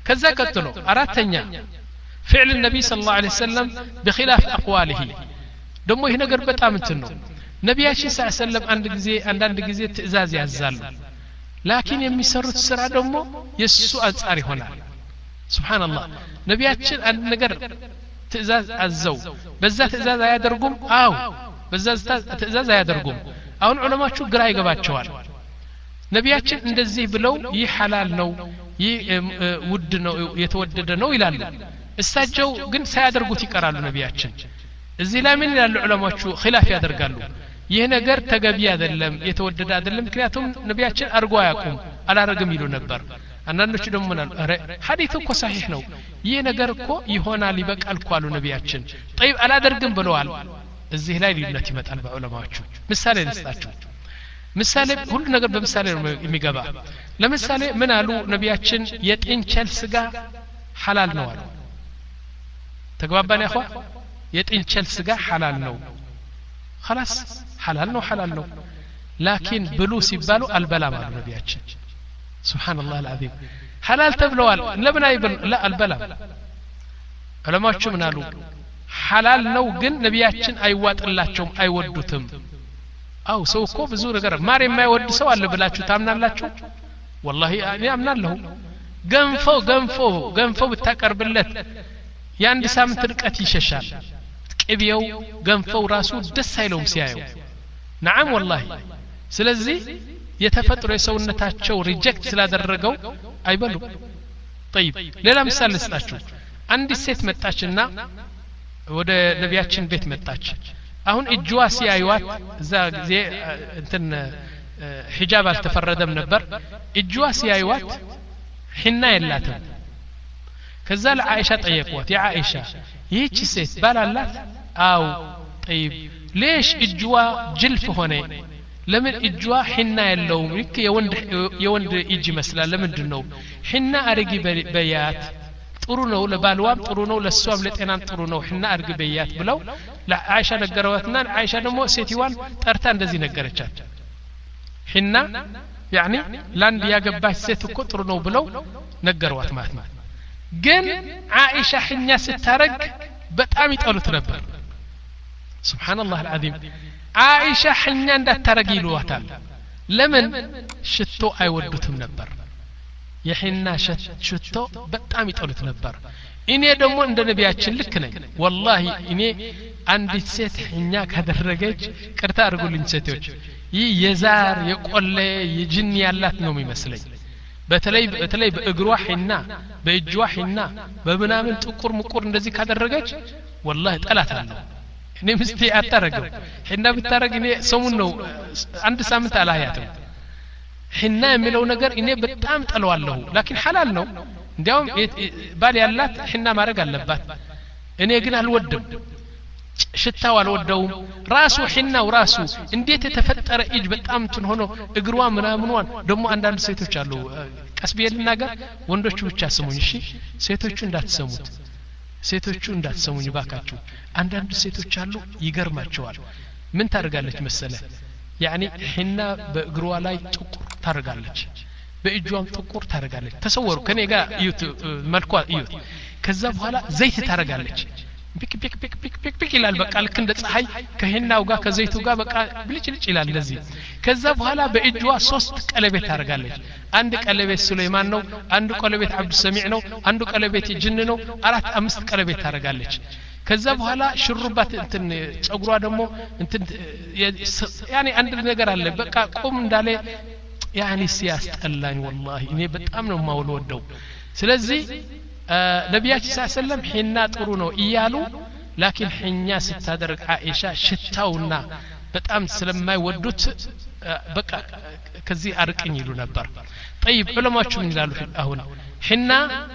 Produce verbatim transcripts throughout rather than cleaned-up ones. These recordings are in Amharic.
كذا قتلوا أراتنيا فعل النبي صلى الله عليه وسلم بخلاف أقواله دمو هنا قربت آمنتنو نبي صلى الله عليه وسلم عند جزء عند عند جزء تزاز يزال لكن يمي سرت السرعة دمو يسوع أري هنا سبحان الله نبي أشل عند نجر تزاز الزو بزات تزاز يدرقم أو بزات تزاز يدرقم أو العلماء شو قراي قبات شوال نبي أشل عند الزي بلو يحلال نو يود نو يتودد نو إلى استاجوا قن سيدرقوا تكرالو نبي أشل الزي لا من العلماء شو خلاف يدرقالو ይህ ነገር ተገቢ አይደለም የተወደደ አይደለም ምክንያቱም ነብያችን አርጓ ያቁም አላረግም ይሉ ነበር አንዳንዶች ደግሞ ምናል አረ ሐዲስ እኮ صحيح ነው ይህ ነገር እኮ ይሆናል ይበቃል እኮ አሉ ነብያችን طيب አላደርግም ብለዋል እዚህ ላይ ልዩነት ይመጣል በዑለማዎቹ ምሳሌ ልስጣችሁ ምሳሌ ሁሉ ነገር በምሳሌ ነው የሚገባ ለምሳሌ ምን አሉ ነብያችን የጥንቸል ስጋ ሐላል ነው አሉ ተግባባን ያخوا የጥንቸል ስጋ ሐላል ነው خلاص حلال نو حلال نو لكن بلو سيبالو البلا مع نبياتنا سبحان الله العظيم حلال تبلوال لمن يبل لا البلا علماء شو منالو حلال نو جن نبياتنا اي وات اللاتشوم اي ودوتم او سو كو بزو ነገር ማር የማይወድ ሰው አለ ብላችሁ ታምናላችሁ والله እኔ አምናለሁ ገንፎ ገንፎ ገንፎ ብታቀርብለት ያንድ ሳምንት ርቀት ይሸሻል ابيو ገንፈው ራሱ ደስ አይለውም ሲያየው نعم والله ስለዚህ የተፈጥሮ የሰውነታቸው ሪጀክት ስላደረገው አይበሉ طيب ሌላ ምሳሌ ልስጣችሁ አንድ ሴት መጣችና ወደ ነብያችን ቤት መጣች አሁን እጅዋ ሲያዩት እዛ ጊዜ እንትን ሒጃብ አልተፈረደም ነበር እጅዋ ሲያዩት ሒና የላትም ከዛ ለአይሻ ጠየቁት ያ አይሻ ይህች ሴት ባላላት አው طيب ليش اجوا جلف هنا لمن اجوا حنا يلوم لك يوند يوند يجي مثلا لمندنو حنا ارغي بيات ጥሩ ነው ለባልዋም ጥሩ ነው ለሷም ለጤናም ጥሩ ነው حنا ارغي بيات ብለው ለአይሻ ነገረዋትና አይሻ ደግሞ ሴቲዋን ጠርታ እንደዚህ ነገረቻት حنا يعني ላንድ ያገባች ሴት እኮ ጥሩ ነው ብለው ነገረዋት ማለት ነው ግን አይሻ حنا ስታረግ በጣም ይጠሉት ነበር سبحان الله العظيم عائشة حنا እንዳታረግ ይሏታል ለምን ሽቶ አይወዱትም ነበር የحنا ሽቶ በጣም ይጠሉት ነበር እኔ ደግሞ እንደ ነብያችን ልክ ነኝ والله እኔ አንዲት ሴት حنا ካደረገች ቅርታ አድርጉልኝ ሴቶች ይህ የዛር የቆለ የጅን ያላት ነው የሚመስለኝ በተለይ በተለይ በእግሯ حنا በእጇ حنا በምናምን ጥቁር ምቁር እንደዚህ ካደረገች والله ጠላታለሁ እኔ ምስቲ አታረገው حنا ብታረግ እኔ ሰሙን ነው አንድ ሳምንት አላያትም حنا የሚለው ነገር እኔ በጣም ጠለዋለሁ لكن حلال ነው እንዲያውም ባል ያላት حنا ማድረግ አለባት እኔ ግን አልወድም ሽታው አልወደውም ራሱ حናው ራሱ እንዴት የተፈጠረ እጅ በጣም እንትን ሆኖ እግሯ ምናምንዋን ደግሞ አንዳንድ ሴቶች አሉ ቀስቢየልና ጋር ወንዶቹ ብቻ ስሙኝ እሺ ሴቶቹ እንዳትሰሙት ሴቶቹ እንዳትሰሙኝ ባካችሁ አንዳንድ ሴቶች አሉ ይገርማቸዋል ምን ታደርጋለች መሰለ يعني حنا በእግሯ ላይ ጥቁር ታደርጋለች በእጇም ጥቁር ታደርጋለች ተሰወሩ ከኔ ጋር እዩት መልኳ እዩት ከዛ በኋላ ዘይት ታደርጋለች ፒክ ፒክ ፒክ ፒክ ፒክ ፒክ ይላል በቃ ልክ እንደ ፀሐይ ከህናው ጋር ከዘይቱ ጋር በቃ ብልጭልጭ ይላል እንደዚህ ከዛ በኋላ በእጇ ሶስት ቀለበት ታደርጋለች አንድ ቀለበት ሱለይማን ነው አንዱ ቀለበት አብዱ ሰሚዕ ነው አንዱ ቀለበት ጅን ነው አራት አምስት ቀለበት ታደርጋለች ከዛ በኋላ ሽሩባት እንትን ጸጉሯ ደግሞ እንትን ያኒ አንድ ነገር አለ በቃ ቆም እንዳለ ያኒ ሲያስጠላኝ والله እኔ በጣም ነው ማውለወደው ስለዚህ ነብያችን ሰለላሁ ዐለይሂ ወሰለም حنا ጥሩ ነው ይያሉ لكن حኛ ስታደርግ አይሻ ሽታውና በጣም ስለማይወዱት በቃ ከዚህ አርቀኝ ይሉ ነበር طيب ዑለማዎቹ ምን ይላሉ አሁን حنا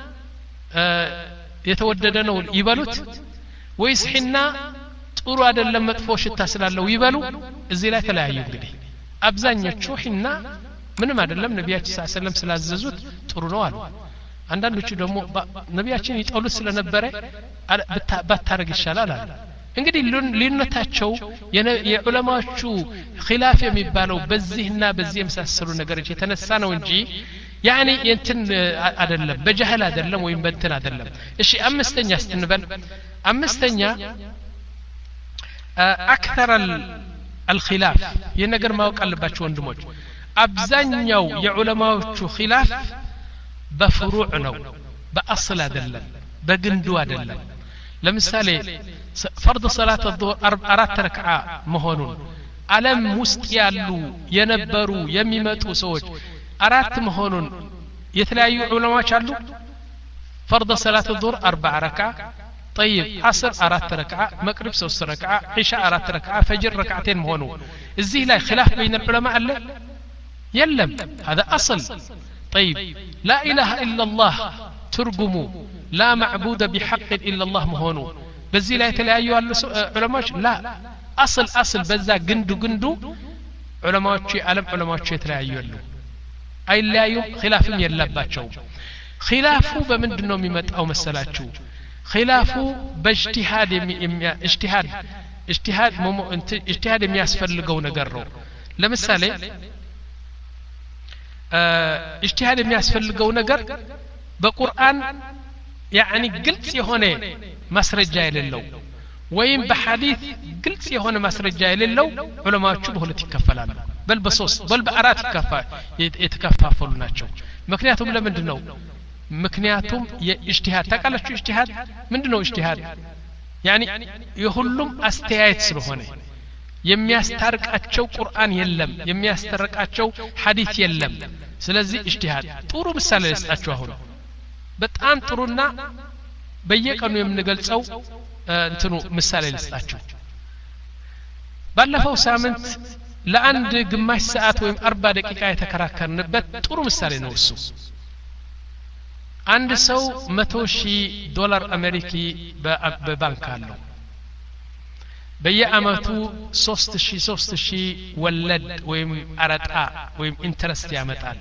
የተወደደ ነው ይበሉት ወይስ حنا ጥሩ አይደለም መጥፎ ሽታ ስላለው ይበሉ እዚህ ላይ ተለያዩ እንግዲህ አብዛኞቹ حنا ምንም አይደለም ነብያችን ሰለላሁ ዐለይሂ ወሰለም ስላዘዙት ጥሩ ነው አሉ አንዳንዶቹ ደግሞ ነብያችን ይጠሉት ስለነበረ ባታረግ ይሻላል አሉ እንግዲህ ልዩነታቸው የዑለማዎቹ ኺላፍ የሚባለው በዚህና በዚህ የመሳሰሉ ነገሮች የተነሳ ነው እንጂ يعني እንትን አይደለም በጀህል አይደለም ወይም በእንትን አይደለም እሺ አምስተኛ ስትንበል አምስተኛ اكثر الخلاف የነገር ማወቅ አለባችሁ ወንድሞች አብዛኛው የዑለማዎቹ ኺላፍ በፍሩዕ ነው በአስል አይደለም በግንዱ አይደለም ለምሳሌ فرض صلاه الظهر አራት ረክዓ መሆኑን ዓለም ውስጥ ያሉ የነበሩ የሚመጡ ሰዎች አራት መሆኑን የተለያዩ ዑለማዎች አሉ فرض صلاه الظهر أربع ركعه طيب عصر أرات ركعه مغرب ثلاث ركعه عشاء أرات ركعه فجر ركعتين مهونو እዚህ ላይ خلاف بين العلماء አለ يلم هذا اصل طيب لا اله الا الله ترجموا لا معبود بحق الا الله مهونو በዚህ ላይ የተለያዩ ያሉ ዑለማዎች لا اصل اصل በዛ ግንዱ ግንዱ ዑለማዎች ዓለም ዑለማዎች የተለያዩ ያሉ አይለያዩም ኺላፍም የለባቸው ኺላፉ በምንድነው የሚመጣው መሰላችሁ ኺላፉ በእጅቲሃድ እጅቲሃድ እጅቲሃድ እጅቲሃድ የሚያስፈልገው ነገር ነው ለምሳሌ እጅቲሃድ የሚያስፈልገው ነገር በቁርአን يعني ግልጽ የሆነ ማስረጃ የሌለው ወይም በሐዲስ ግልጽ የሆነ ማስረጃ የሌለው ዑለማዎቹ በሁለት ይከፈላሉ በል በሶስት በል በአራት የተከፋፈሉ ናቸው ምክንያቱም ለምንድነው ምክንያቱም የእጅቲሃድ ታቃላችሁ እጅቲሃድ ምንድነው እጅቲሃድ يعني የሁሉም አስተያየት ስለሆነ የሚያስታርቃቸው ቁርአን የለም የሚያስታርቃቸው ሐዲስ የለም ስለዚህ እጅቲሃድ ጥሩ ምሳሌ ልስጣችሁ አሁን በጣም ጥሩና በየቀኑ የምንገልጸው እንትኑ ምሳሌ ልስጣችሁ ባለፈው ሳምንት ለአንድ ግማሽ ሰዓት ወይም አርባ ደቂቃ የተከራከርንበት ጥሩ ምሳሌ ነው እሱ አንድ ሰው መቶ ሺህ ዶላር አሜሪካ በባንክ አለው በየአመቱ ሶስት ሺህ ሶስት ሺህ ወለድ ወይም አረጣ ወይም ኢንተረስት ያመጣል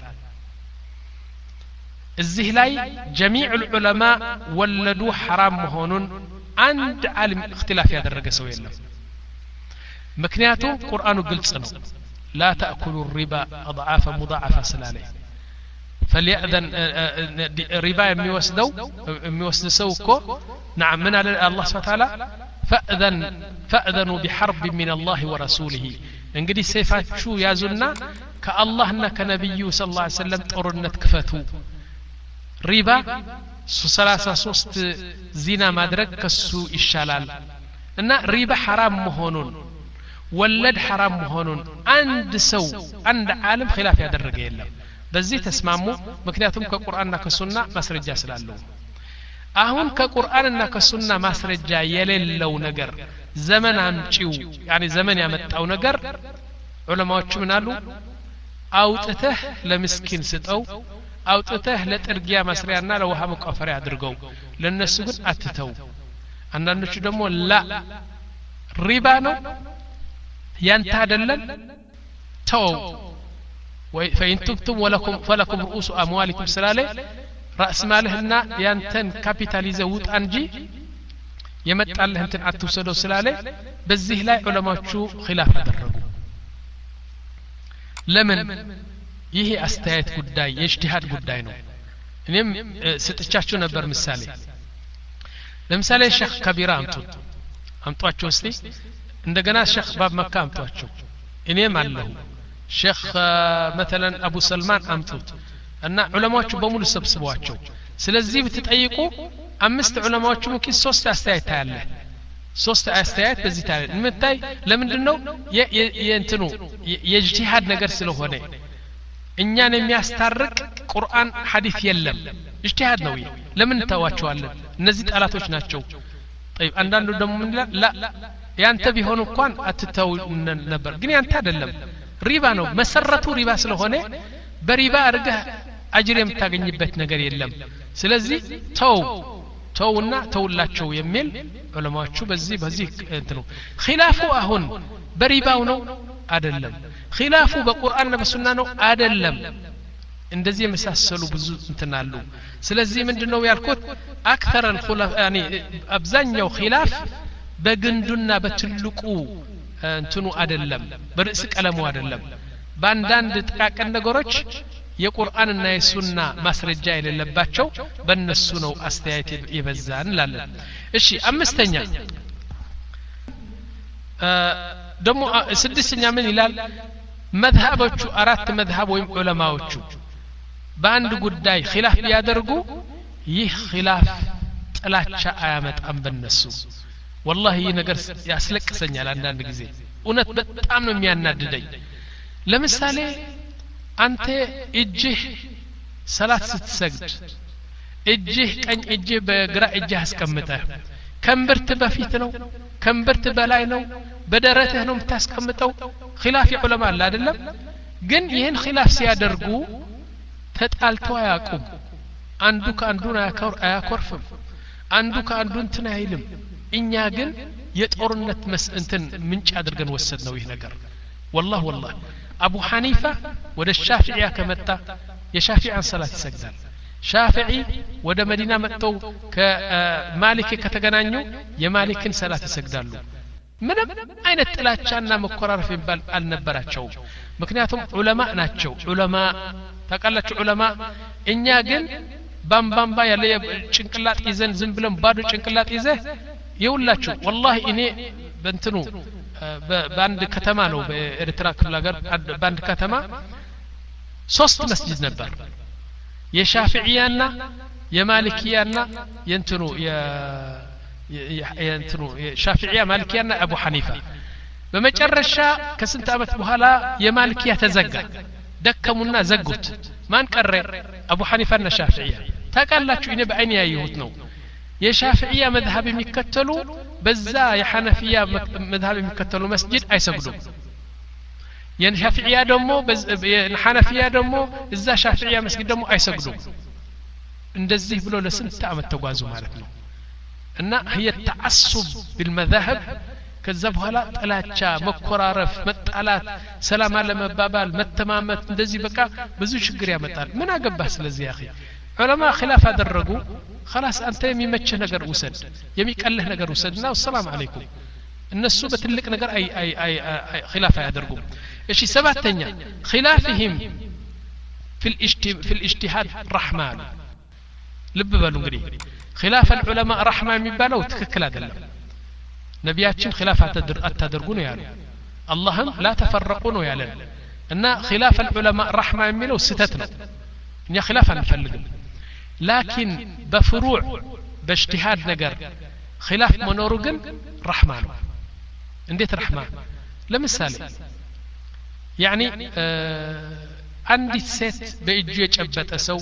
እዚህ ላይ جميع العلماء ወለዱ حرام መሆኑን አንድ ዓለም اختلاف ያደረገ ሰው የለም ምክንያቱም ቁርአኑ ግልጽ ነው لا تأكلوا الربا أضعافا مضاعفة سلالي فليأذن ربا የሚወስደው የሚወስድ ሰው እኮ نعم من الله سبحانه وتعالى فأذن فأذنوا بحرب من الله ورسوله እንግዲህ ሰይፋችሁ ያዙና ከአላህና ከነብዩ ሰለላሁ ዐለይሂ ወሰለም ጦርነት ክፈቱ ربا ثلاثة وثلاثين زنا ማድረግ ከሱ ይሻላል እና ربا حرام መሆኑን ወለድ حرام መሆኑን አንድ ሰው አንድ ዓለም خلاف ያደረገ የለም በዚህ ተስማሙ ምክንያቱም ከቁርአንና ከሱና ማስረጃ ስላለው አሁን ከቁርአንና ከሱና ማስረጃ የሌለው ነገር ዘመን አምጪው يعني ዘመን ያመጣው ነገር ዑለማዎቹ ምን አሉ አውጥተህ ለምስኪን ስጠው አውጥተህ ለጥርጊያ መስሪያና ለውሃ መቆፈሪያ አድርገው ለነሱ ግን አትተው አንዳንዶቹ ደግሞ ላ ሪባ ነው ያንተ አይደለም ተው ወይ فإن تبتم ولكم فلكم رؤوس أموالكم سلاله رأس مالهنا ያንተን ካፒታል ይዘውት እንጂ የመጣልህ እንትን አትወሰደው ስላለ በዚህ ላይ ዑለማዎቹ ኺላፍ አደረጉ ለምን ይሄ አስተያየት ጉዳይ የእጅቲሃድ ጉዳይ ነው እኔም ስጥቻችሁ ነበር ምሳሌ ለምሳሌ ሼክ ከቢራ አምጡት አምጧቸው እስቲ እንደገና ሼክ ባብ መካ አምጧቸው እኔም አለሁ ሼክ مثلا አቡ ሰልማን አምጡት እና ዑለማዎቹ በሙሉ ሰብስበዋቸው ስለዚህ ብትጠይቁ አምስት ዑለማዎቹ ምኪስ ሶስት አስተያየት ታያለ ሶስት አስተያየት በዚህ ታያለ ምታይ ለምንድነው የእንትኑ የእጅቲሃድ ነገር ስለሆነ እኛን የሚያስታርቅ ቁርአን ሐዲስ የለም اجتهاد ነው ለምን ተዋቸዋለን እነዚህ ጣላቶች ናቸው طيب አንዳንዱ ደግሞ ምን ይላል ላ ያንተ ቢሆን እንኳን አትተው ነበር ግን ያንተ አይደለም ሪባ ነው መሰረቱ ሪባ ስለሆነ በሪባ አርገህ አጅር የምታገኝበት ነገር የለም ስለዚህ ተው ተውና ተውላቸው የሚል ዑለማዎቹ በዚህ በዚህ እንትኑ ኺላፉ አሁን በሪባው ነው አይደለም ኺላፉ በቁርአንና በሱና ነው አይደለም እንደዚህ የመሳሰሉ ብዙ እንትናሉ ስለዚህ ምንድነው ያልኩት አክثر الخلاف يعني አብዛኛው ኺላፍ በግንዱና በትልቁ እንትኑ አይደለም በርዕስ ቀለሙ አይደለም በአንዳንድ ጥቃቅን ነገሮች የቁርአንና የሱና ማስረጃ የሌለባቸው በእነሱ ነው አስተያየት ይበዛን እንላለን እሺ አምስተኛ ደሞ ስድስተኛ ምን ይላል መዝሀቦቹ አራት መዝሀብ ወይም ዑለማዎቹ በአንድ ጉዳይ ኺላፍ ቢያደርጉ ይህ ኺላፍ ጥላቻ አያመጣም በእነሱ والله ይህ ነገር ያስለቅሰኛል አንዳንድ ጊዜ እውነት በጣም ነው የሚያናድደኝ ለምሳሌ አንተ እጅህ ሰላት ስትሰግድ እጅህ ቀኝ እጅህ በግራ እጅህ አስቀምጠህ ከንብርት በፊት ነው ከንብርት በላይ ነው በደረትህ ነው የምታስቀምጠው ኺላፍ ዑለማ አለ አይደለም ግን ይህን ኺላፍ ሲያደርጉ ተጣልተው አያቁም አንዱ ከአንዱ አያኮርፍም አንዱ ከአንዱ እንትን አይልም እኛ ግን የጦርነት መስእንትን ምንጭ አድርገን ወሰድነው ይህ ነገር والله والله አቡ ሐኒፋ ወደ ሻፊዒያ ከመጣ የሻፊዒን ሰላት ይሰግዳል ሻፊዒ ወደ መዲና መጥተው ከማሊክ ከተገናኙ የማሊክን ሰላት ይሰግዳሉ ምንም አይነት ጥላቻና መኮራረፍ ይባል አልነበራቸው ምክንያቱም ዑለማ ናቸው ዑለማ ታቃላችሁ ዑለማ እኛ ግን ባምባምባ ያለ ጭንቅላት ይዘን ዝም ብለን ባዶ ጭንቅላት ይዘ ይውላችሁ والله እኔ በእንትኑ በአንድ ከተማ ነው በኤርትራ ክፍለ ሀገር በአንድ ከተማ ሶስት መስጂድ ነበር የሻፊዒያና የማሊኪያና የእንትኑ የእንትኑ የሻፊዒያ ማሊኪያና አቡ ሐኒፋ በመጨረሻ ከስንት አመት በኋላ የማሊኪያ ተዘጋ ደከሙና ዘጉት ማን ቀረ አቡ ሐኒፋና ሻፊዒያ ታቃላችሁ እኔ በአይኔ ያየሁት ነው የሻፊዒያ መዝሀብ የሚከተሉ በዛ የሐነፊያ መዝሀብ የሚከተሉ መስጂድ አይሰግዱም የሻፊዒያ ደግሞ የሐነፊያ ደግሞ እዛ ሻፊዒያ መስጊድ ደግሞ አይሰግዱም እንደዚህ ብሎ ለስንት አመት ተጓዙ ማለት ነው እና هي التعصب بالمذاهب ከዛ በኋላ ጥላቻ መኮራረፍ መጣላት ሰላም አለመባባል መተማመት እንደዚህ በቃ ብዙ ችግር ያመጣል ምን አገባህ ስለዚህ ያኺ ዑለማ ኺላፍ አደረጉ خلاص አንተ የሚመችህ ነገር ውሰድ የሚቀልህ ነገር ወሰድና ሰላም አለይኩም እነሱ በትልቅ ነገር አይ አይ አይ ኺላፍ ያደርጉ እሺ ሰባተኛ ኺላፍህም في الاجتهاد في الاجتهاد رحمه ልብ በሉ እንግዲህ ኺላፍ العلماء رحمه የሚባለው ትክክል አይደለም ነቢያችን ኺላፍ አታደርጉ ነው ያሉ አላህም لا تفرقوا ነው ያለን እና ኺላፍ العلماء رحمه የሚለው ስተት ነው እኛ ኺላፍ አንፈልግም لكن بفروع باجتهاد ነገር ኺላፍ መኖሩ ግን رحمه ነው እንዴት رحمه ለምሳሌ يعني አንዲት ሴት በእጁ የጨበጠ ሰው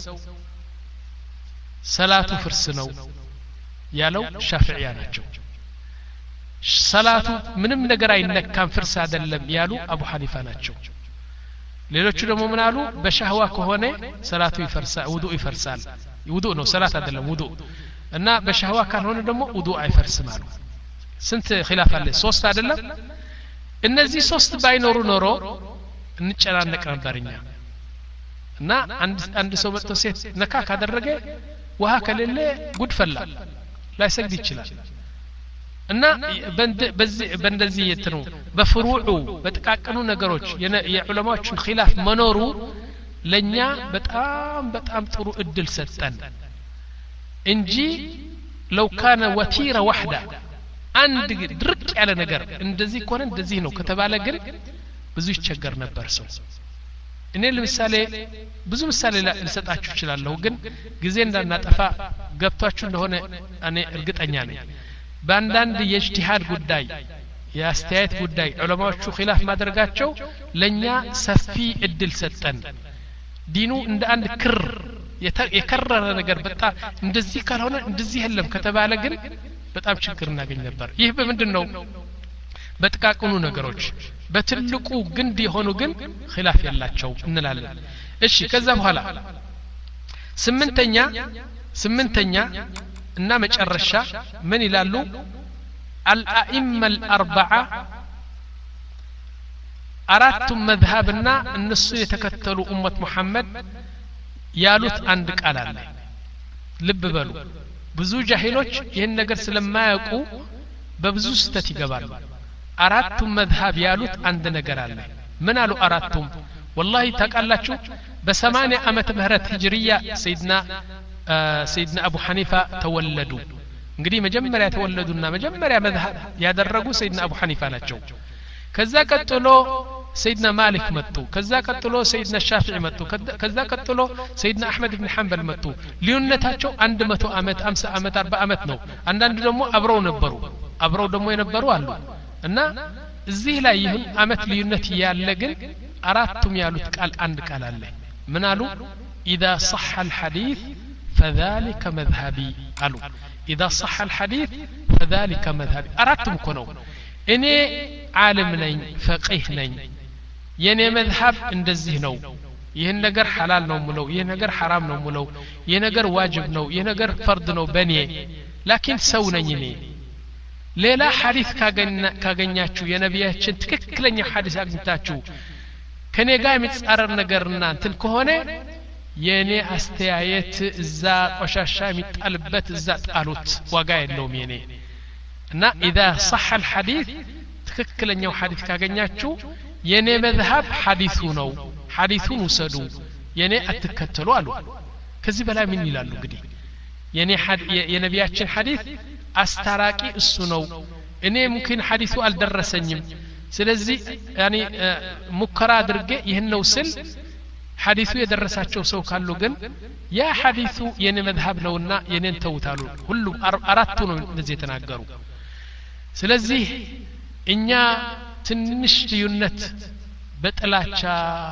ሰላቱ ፍርስ ነው ያለው ሻፊዒያ ናቸው ሰላቱ ምንም ነገር አይነካም ፍርስ አይደለም ያሉ አቡ ሐኒፋ ናቸው ሌሎቹ ደግሞ ምን አሉ በሻህዋ ከሆነ ሰላቱ ይፈርሳል ውዱእ ይፈርሳል ውዱእ ነው ሰላት አይደለም ውዱእ እና በሻህዋ ካልሆነ ደግሞ ውዱእ አይፈርስም አሉ ስንት ኺላፍ አለ ሶስት አይደለም እነዚህ ሶስት ባይኖሩ ኖሮ እንጨናነቅ ነበርኛ እና አንድ አንድ ሰው መጥቶ ሴት ነካ ካደረገ ውሃ ከሌለ ጉድ ፈላ ላይሰግድ ይችላል እና በዚህ በእንደዚህ የትኑ በፍሩዑ በጥቃቅኑ ነገሮች የዑለማዎችን ኺላፍ መኖሩ ለኛ በጣም በጣም ጥሩ እድል ሰጠን እንጂ لو كان وتيره واحده አንድ ድርቅ ያለ ነገር እንደዚህ ኮነ እንደዚህ ነው ከተባለ ግን ብዙ ይቸገር ነበር ሰው እኔ ለምሳሌ ብዙ ምሳሌ ልሰጣችሁ እችላለሁ ግን ጊዜ እንዳናጠፋ ገብቷችሁ እንደሆነ እኔ እርግጠኛ ነኝ በአንዳንድ የእጅቲሃድ ጉዳይ የአስተያየት ጉዳይ ዑለማዎቹ ኺላፍ ማድረጋቸው ለኛ ሰፊ እድል ሰጠን ዲኑ እንደ አንድ ክር የከረረ ነገር በጣም እንደዚህ ካልሆነ እንደዚህ የለም ከተባለ ግን በጣም ችግር እናገኝ ነበር ይህ በምንድነው በጥቃቅኑ ነገሮች በትልቁ ግንድ የሆኑ ግን ኺላፍ ያላቸው እንላለን እሺ ከዛ በኋላ ስምንተኛ ስምንተኛ እና መጨረሻ ምን ይላሉ الائمه الاربعه አራቱ መዝሀብና እነሱ የተከተሉ ኡመት መሐመድ ያሉት አንድ ቃል አለ ልብ በሉ ብዙ ጃሂሎች ይሄን ነገር ስለማያውቁ በብዙ ስተት ይገባሉ አራቱ መዝሀብ ያሉት አንድ ነገር አለ ምን አሉ አራቱም والله ታቃላችሁ በሰማንያ ዓመተ ምህረት ሂጅሪያ ሰይድና ሰይድና አቡ ሐኒፋ ተወለዱ እንግዲህ መጀመሪያ ተወለዱና መጀመሪያ መዝሀብ ያደረጉ ሰይድና አቡ ሐኒፋ ናቸው ከዛ ቀጥሎ ሰይድና ማሊክ መጡ ከዛ ቀጥሎ ሰይድና ሻፊዒ መጡ ከዛ ቀጥሎ ሰይድና አህመድ ኢብኑ ሐንበል መጡ ልዩነታቸው መቶ ዓመት ሃምሳ ዓመት አርባ ዓመት ነው አንዳንድ ደግሞ አብረው ነበሩ አብረው ደግሞ የነበሩ አሉ እና እዚህ ላይ ይሁን ዓመት ልዩነት ያለ ግን አራቱም ያሉት ቃል አንድ ቃል አለ ምን አሉ اذا صح الحديث فذلك مذهبي አሉ اذا صح الحديث فذلك مذهبي አራቱም እኮ ነው እኔ ዓለም ነኝ ፈቂህ ነኝ የኔ መዝሀብ እንደዚህ ነው ይሄን ነገር ሐላል ነው ሙለው ይሄ ነገር ሐራም ነው ሙለው ይሄ ነገር ዋጅብ ነው ይሄ ነገር ፈርድ ነው በኔ ላኪን ሰው ነኝ እኔ ሌላ ሐዲስ ካገኛችሁ የነቢያችን ትክክለኛ ሐዲስ አግኝታችሁ ከኔ ጋር የሚጻረር ነገርና እንትን ከሆነ የኔ አስተያየት እዛ ቆሻሻ የሚጣልበት እዛ ጣሉት ዋጋ የለውም የኔ እና اذا صح الحديث ትክክለኛው ሐዲስ ካገኛችሁ የኔ መዝሀብ ሐዲሱ ነው ሐዲሱን ውሰዱ የኔ አትከተሉ አሉ ከዚህ በላይ ምን ይላሉ እንግዲህ የኔ የነቢያችን ሐዲስ አስታራቂ እሱ ነው እኔ ሙምኪን ሐዲሱ አልደረሰኝም ስለዚህ ያኒ ሙከራ አድርጌ ይሄን ነው ስል ሐዲሱ የደረሳቸው ሰው ካሉ ግን ያ ሐዲሱ የኔ መዝሀብ ነውና የኔን ተውታሉ ሁሉም አራቱ ነው እንደዚህ ተናገሩ ስለዚህ እኛ ትንሽ ልዩነት በጥላቻ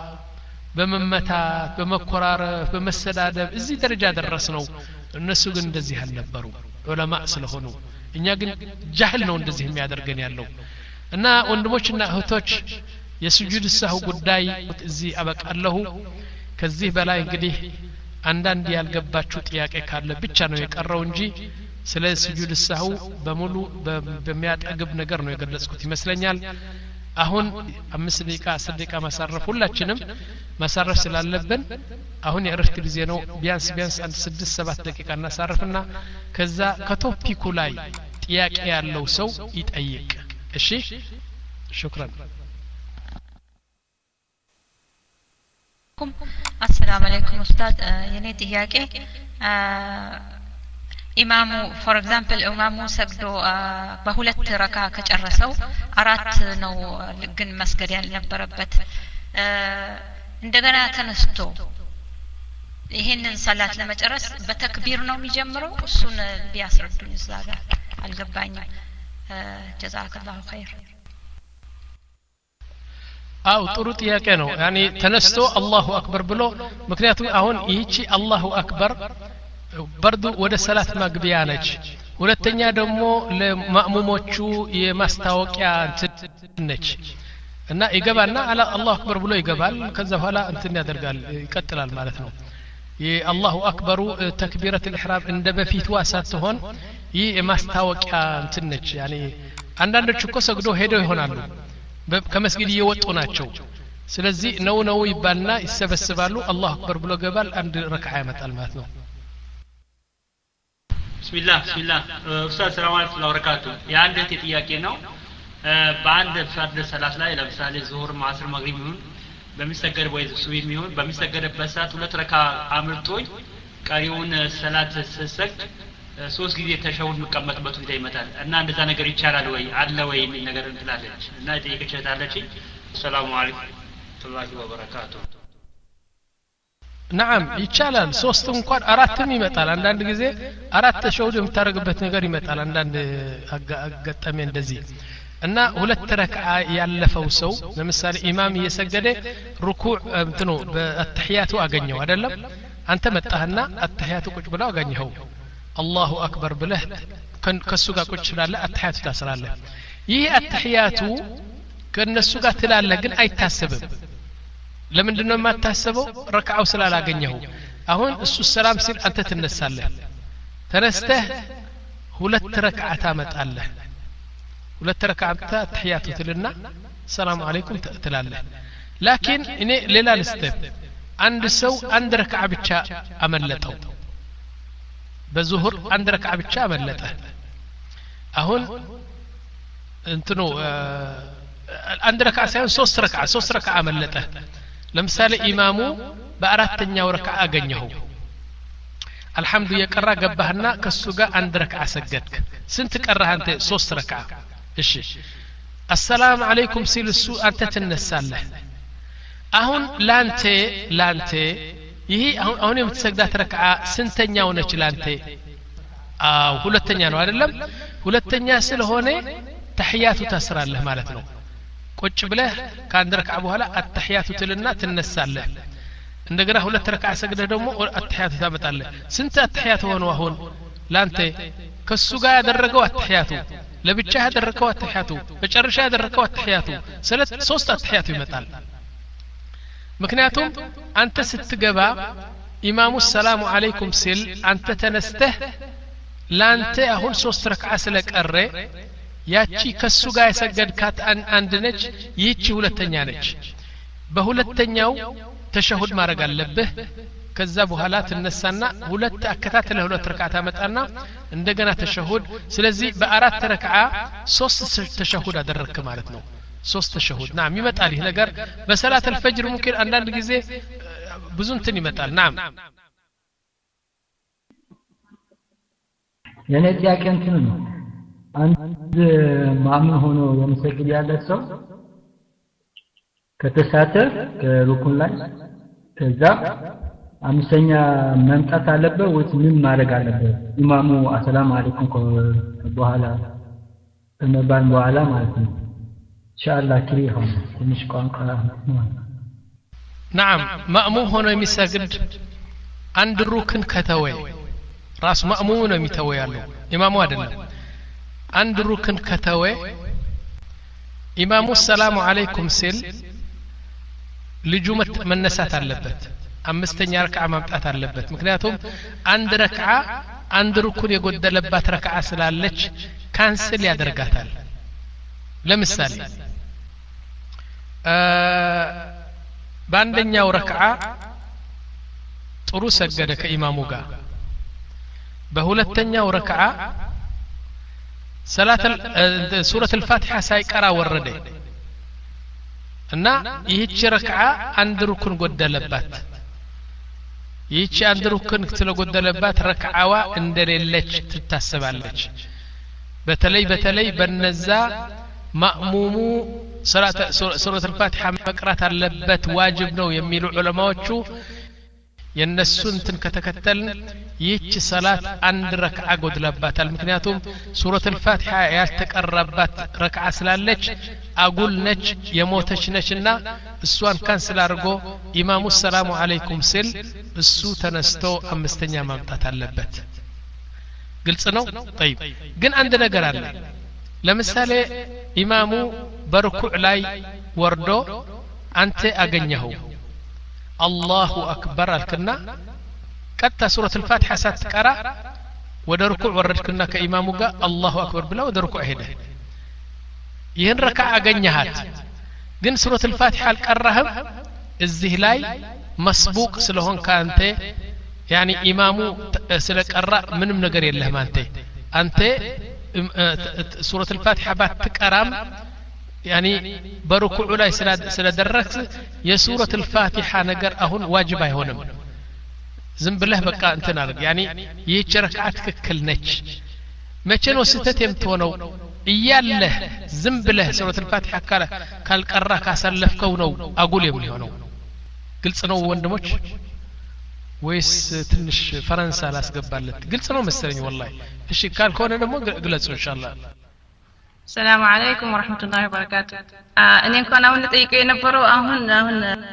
በመመታት በመኮራረፍ በመሰዳደብ እዚህ ደረጃ ደረስነው እነሱ ግን እንደዚህ አልነበሩ ዑለማ ስለሆኑ እኛ ግን ጃህል ነው እንደዚህ የሚያደርገን ያለው እና ወንድሞችና እህቶች የሱጁድ ሰሁ ጉዳይ እዚህ አበቃለሁ ከዚህ በላይ እንግዲህ አንዳንድ ያልገባችሁ ጥያቄ ካለ ብቻ ነው የቀረው እንጂ ስለ ሱጁድ ሰሁ በሙሉ በሚያጠግብ ነገር ነው የገለጽኩት ይመስለኛል አሁን አምስት ደቂቃ አስር ደቂቃ ማሳረፍ ሁላችንም ማሳረፍ ስላለብን አሁን የእረፍት ጊዜ ነው ቢያንስ ቢያንስ አንድ ስድስት ሰባት ደቂቃ እናሳርፍና ከዛ ከቶፒኩ ላይ ጥያቄ ያለው ሰው ይጠይቅ እሺ شكرا السلام عليكم استاذ የኔ ጥያቄ ኢማሙ ፎር ኤግዛምፕል ኢማሙ ሰግዶ በሁለት ረካ ከጨረሰው አራት ነው ግን መስገድ ያልነበረበት እንደገና ተነስቶ ይሄንን ሰላት ለመጨረስ በተክቢር ነው የሚጀምረው እሱን ቢያስረዱኝ እዛ ጋር አልገባኝም ጀዛከላሁ ኸይር አው ጥሩ ጥያቄ ነው ያኒ ተነስቶ አላሁ አክበር ብሎ ምክንያቱም አሁን ይህቺ አላሁ አክበር በርዱ ወደ ሰላት ማግቢያ ነች ሁለተኛ ደግሞ ለማእሙሞቹ የማስታወቂያ ነች እና ይገባና አላ አላሁ አክበር ብሎ ይገባል ከዛ በኋላ እንትን ያደርጋል ይቀጥላል ማለት ነው የአላሁ አክበሩ ተክቢረት الإحرام እንደ በፊቱ ሳትሆን ይህ የማስታወቂያ እንትን ነች ያኒ አንዳንዶች እኮ ሰግዶ ሄደው ይሆናሉ ከመስጊድ እየወጡ ናቸው ስለዚህ ነው ነው ይባልና ይሰበስባሉ አላሁ አክበር ብሎ ገባል አንድ ረክዓ ያመጣል ማለት ነው ቢስሚላህ ቢስሚላህ ኡስታዝ ሰላም አለይኩም ወበረካቱ የአንድ ጥያቄ ነው በአንድ ፈርድ ሰላት ላይ ለምሳሌ ዙሁር ማስር መግሪብ ይሁን በሚሰገድ ወይ ሱብሂ ይሁን በሚሰገድበት ሰዓት ሁለት ረካ አምልጦኝ ቀሪውን ሰላት ሰሰግድ ሶስት ጊዜ ተሸውድ መቀመጥበት ሁኔታ ይመጣል እና እንደዛ ነገር ይቻላል ወይ አለ ወይ ምን ነገር እንትላለች እና ጠይቀቻታለች ሰላም አለይኩም ወራህመቱላሂ ወበረካቱ نعم ይቻላል ሶስትም እንኳን አራትም ይመጣል አንዳንድ ጊዜ አራት ተሸውድ የምታረግበት ነገር ይመጣል አንዳንድ አጋጣሚ እንደዚህ እና ሁለት ረክዓ ያለፈው ሰው ለምሳሌ ኢማም እየሰገደ ሩኩዕ እንትኑ በአተህያቱ አገኘው አይደለም አንተ መጣህና አተህያቱ ቁጭ ብለው አገኘው አላሁ አክበር ብለህ ከሱ ጋር ቁጭ ስላለህ አተህያቱ ታስራለህ ይህ አተህያቱ ከነሱ ጋር ትላለህ ግን አይታሰብም ለምንድነው የማታስበው ረክዓው ስላላገኘው አሁን እሱ ሰላም ሲል አንተ ትነሳለህ ተነስተህ ሁለት ረክዓ ታመጣለህ ሁለት ረክዓ ተህያቱ ትልና ሰላም አለይኩም ትላለህ ላኪን እኔ ሌላ ልስተብ አንድ ሰው አንድ ረክዓ ብቻ አመለጠው በዙሁር አንድ ረክዓ ብቻ አመለጠ አሁን እንትኑ አንድ ረክዓ ሳይሆን ሶስት ረክዓ ሶስት ረክዓ አመለጠ ለምሳሌ ኢማሙ በአራተኛው ረክዓ አገኘው الحمد يقرا ገባህና ከሱ ጋር አንድ ረክዓ ሰገድክ ስንት ቀራህ አንተ ሶስት ረክዓ እሺ السلام عليكم ሲል እሱ አንተ ትነሳለህ አሁን ላንተ ላንተ ይሄ አሁን አሁን የምትሰግዳት ረክዓ ስንተኛው ነች ላንተ አው ሁለተኛ ነው አይደለም ሁለተኛ ስለሆነ ተህያቱ ተስራለህ ማለት ነው ቁጭ ብለህ ከአንድ ረክዓ በኋላ አተህያቱ ትልና ትነሳለህ እንደገና ሁለት ረክዓ ሰግደህ ደግሞ አተህያቱ ታመጣለህ ስንት አተህያቱ ሆነው አሁን ላንተ ከሱ ጋር ያደረገው አተህያቱ ለብቻ ያደረገው አተህያቱ በጨርሻ ያደረገው አተህያቱ ሰለት ሶስት አተህያቱ ይመጣል ምክንያቱም አንተ ስትገባ ኢማሙ ሰላሙ አለይኩም ሲል አንተ ተነስተህ ላንተ አሁን ሶስት ረክዓ ስለቀረ ያቺ ከሱ ጋር የሰገድካት አንድ ነች ይህቺ ሁለተኛ ነች በሁለተኛው ተሸሁድ ማድረግ አለብህ ከዛ በኋላ ትነሳና ሁለት አከታተለ ሁለት ረክዓ ታመጣና እንደገና ተሸሁድ ስለዚህ በአራት ረክዓ ሶስት ተሸሁድ አደረክ ማለት ነው ሶስት ተሸሁድ ናም ይመጣል ይሄ ነገር በሰላት الفجر ممكن አንዳንድ ጊዜ ብዙ እንትን ይመጣል ናም የኔ ጥያቄ እንትን ነው አንድ ማምን ሆኖ የሚሰግድ ያለ ሰው ከተሳተ ከሩኩን ላይ ከዛ አምስተኛ መምጣት አለበት ወይስ ምን ማድረግ አለበት ኢማሙ አሰላሙ አለይኩም በኋላ ከመባል በኋላ ማለት ነው ኢንሻአላህ ክሪ ሆነ ትንሽ ቋንቋ نعم مأموم ሆኖ የሚሰግድ አንድ ሩክን ከተወ ራስ ማእሙም ነው የሚተወው ያለው ኢማሙ አይደለም አንድ ሩክን ከተወ ኢማሙ ሰላሙ አለይኩም ሲል ልጁ መነሳት አለበት አምስተኛ ረክዓ ማምጣት አለበት ምክንያቱም አንድ ረክዓ አንድ ሩኩን የጎደለባት ረክዓ ስላለች ካንስል ያደርጋታል ለምሳሌ በአንደኛው ረክዓ ጥሩ ሰገደ ከኢማሙ ጋር በሁለተኛው ረክዓ ሰላት ሱረቱ الفاتحه ሳይቀራ ወረደ እና ይህች ረክዓ አንድ ሩኩን ጎደለባት ይህች አንድ ሩኩን ስለጎደለባት ረክዓዋ እንደሌለች ትታሰባለች በተለይ በተለይ በነዛ ማእሙሙ ሰላት ሱረቱ الفاتحه መቅራት አለበት ዋጅብ ነው የሚሉ ዑለማዎቹ የነሱን እንትን ከተከተልን ይህች ሰላት አንድ ረክዓ ጎድላባታል ምክንያቱም ሱረቱ الفاتحه ያልተቀራባት ረክዓ ስላለች አጉል ነች የሞተች ነችና እሷን ካንስል አድርጎ ኢማሙ ሰላሙ አለይኩም ሲል እሱ ተነስቶ አምስተኛ ማምጣት አለበት ግልጽ ነው طيب ግን አንድ ነገር አለ ለምሳሌ ኢማሙ በርኩዕ ላይ ወርዶ አንተ አገኘኸው الله أكبر الكنا قد سورة الفاتحة ستقرأ ودركوع وردكنا كإمامك الله أكبر بلا ودركوع هنا يهن ركع أغنيهات جن سورة الفاتحة القرهم الزهلاي مسبوق سلهون كانت يعني إمامو سلك قرأ من من نقر يله ما أنت أنت سورة الفاتحة بات تقرام يعني بركوع لا سلا دركت يا سورة الفاتحة نقر أهون واجب هونم زم بالله بقى أنت نارك يعني يشركعتك كل نتش ما كانوا ستة يمتونوا إياله زم بالله سورة الفاتحة قال قال قرأ كاسلف كونو أقول يوم هونو قلت سنو وندمج ويس تنش فرنسا لاس قبالت قلت سنو مسترني والله إيش قال كون أنا مو قلت إن شاء الله السلام عليكم ورحمة الله وبركاته أنا كنا أول نتيجة نبرو أهون أهون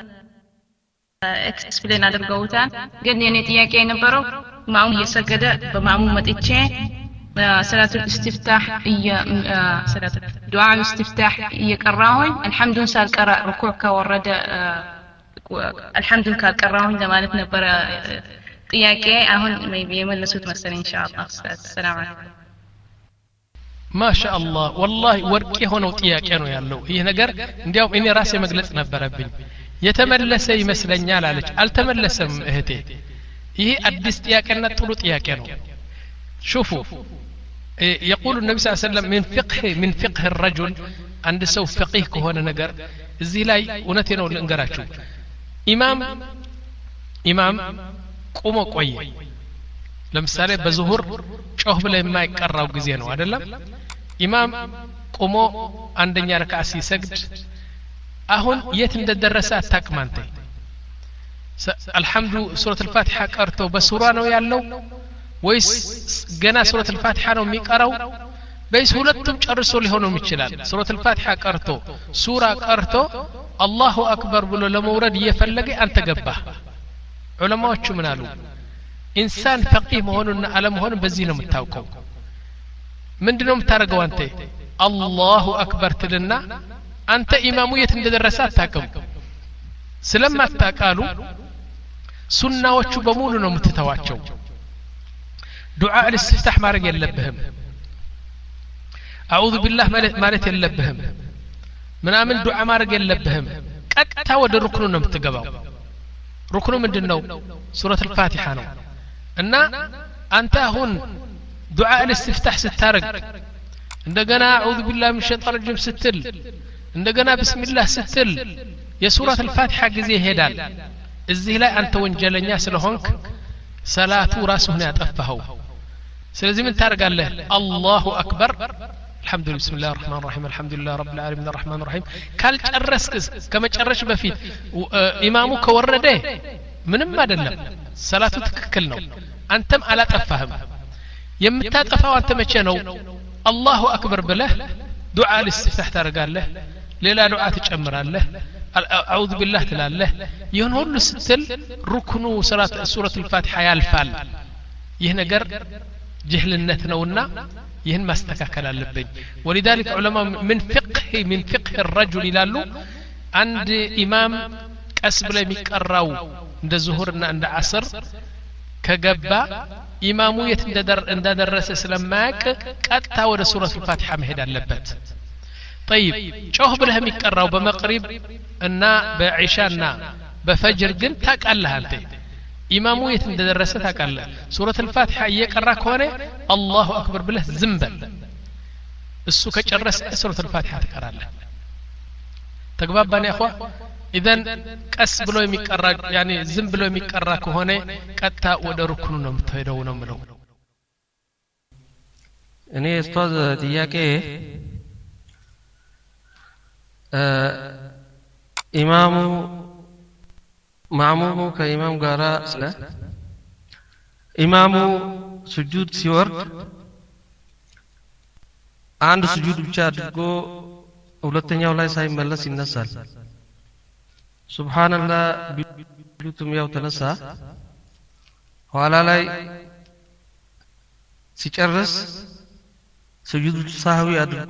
إكسبلين هذا الجوتان قد نتيجة نبرو معهم يسجد بمعهم متيجة صلاة الاستفتاح هي صلاة دعاء الاستفتاح يقرأون الحمد لله سال قرأ ركوع كورد الحمد لله كقرأون زمانة نبرة تيجة أهون ما يبيمل لسوت مثلا إن شاء الله السلام عليكم ما شاء الله والله ورقي هنا وطياقي ነው ያለው ይሄ ነገር እንዲያው እኔ ራሴ መግለጽ ነበረብኝ የተመለሰ ይመስለኛል አለች አልተመለሰም እህቴ ይሄ አዲስ ጥያቄና ጥሩ ጥያቄ ነው شوفوا يقول النبي صلى الله عليه وسلم من فقه من فقه الرجل عند سو فقيه ከሆነ ነገር እዚህ ላይ እውነቴ ነው ልንገራችሁ ኢማም ኢማም ቆሞ ቆየ ለምሳሌ በዙሁር ጮህ ብለ የማይቀራው ጊዜ ነው አይደለም ኢማም ቆሞ አንደኛ ረካዓ ሲሰግድ አሁን የት እንደደረሰ አታቅማንተ አልহামዱ ሱረቱ አልፋቲሃ ቀርቶ በሱራ ነው ያለው ወይስ ገና ሱረቱ አልፋቲሃ ነው የሚቀራው በይስ ሁለቱም ጨርሶ ሊሆነው ይችላል ሱረቱ አልፋቲሃ ቀርቶ ሱራ ቀርቶ አላሁ አክበር ብሎ ለመውረድ እየፈለገ አንተ ገባህ ዑለማዎቹ ምን አሉ ኢንሳን ፈቂህ መሆኑና አለ መሆኑን በዚህ ነው የምታውቀው ምንድነው የምታረገው አንተ አላሁ አክበር ትልና አንተ ኢማሙ የት እንደደረሰ አታውቅም ስለማታውቃሉ ሱናዎቹ በሙሉ ነው የምትተዋቸው ዱዓ الاستفتاح ማድረግ የለብህም አዑዙ ቢላህ ማለት የለብህም ምናምን ዱዓ ማድረግ የለብህም ቀጥታ ወደ ሩክኑ ነው የምትገባው ሩክኑ ምንድነው ሱረቱ አልፋቲሃ ነው እና አንተ አሁን ዱዓ الاستفتاح ስታረግ እንደገና አዑዙ ቢላህ ሚነ ሸይጣን ረጂም ስትል እንደገና ቢስሚላህ ስትል የሱረቱ አልፋቲሃ ጊዜ ይሄዳል እዚህ ላይ አንተ ወንጀለኛ ስለሆንክ ሰላቱ ራስህን ያጠፋው ስለዚህ ምን ታረጋለህ አላሁ አክበር الحمد لله بسم الله الرحمن الرحيم الحمد لله رب العالمين الرحمن الرحيم قال ጨረስክ ከመጨረሽ በፊት ኢማሙ ከወረደ ምንም አይደለም ሰላቱ ትክክል ነው አንተም አላጠፋህም የምታጠፋው አንተ መቼ ነው አላሁ አክበር ብለህ ዱዓ الاستفتاح ታረጋለህ ሌላ ዱዓ ትጨምራለህ አዑዙ ቢላህ ትላለህ ይሁን ሁሉ ስትል ሩክኑ ሰላት ሱረቱ አልፋቲሃ ያልፋል ይህ ነገር ጅህልነት ነውና ይህን ማስተካከል አለብኝ ولذلك علماء من فقه من فقه الرجل ይላሉ አንድ ኢማም ቀስ ብለ የሚቀራው እንደ ዙሁርና እንደ ዓስር ከገባ ኢማሙ የት እንደደረሰ ስለማያውቅ ቀጥታ ወደ ሱረቱ አልፋቲሃ መሄድ አለበት طيب ጮህ ብለህ የሚቀራው በመቅሪብ እና በዒሻና በፈጅር ግን ታውቃለህ አንተ ኢማሙ የት እንደደረሰ ታውቃለህ ሱረቱ አልፋቲሃ እየቀራ ከሆነ አላሁ አክበር ብለህ ዝም በል እሱ ከጨረሰ ሱረቱ አልፋቲሃ ትቀራለህ ተግባባን ያኹዋ ኢዘን ቀስ ብሎ የሚቀራ ያኒ ዝም ብሎ የሚቀራ ከሆነ ቀጥታ ወደ ሩክኑ ነው የምትሄደው ነው ምለው እኔ ኡስታዝ ጥያቄ ኢማሙ ማሙሙ ከኢማም ጋራ ስለ ኢማሙ ስጁድ ሲወርድ አንድ ስጁድ ብቻ አድርጎ ሁለተኛው ላይ ሳይመለስ ይነሳል ሱብሃንአላህ ቢሉትም ያው ተነሳ ኋላ ላይ ሲጨርስ ስጁድ ሳህዊ አድርጎ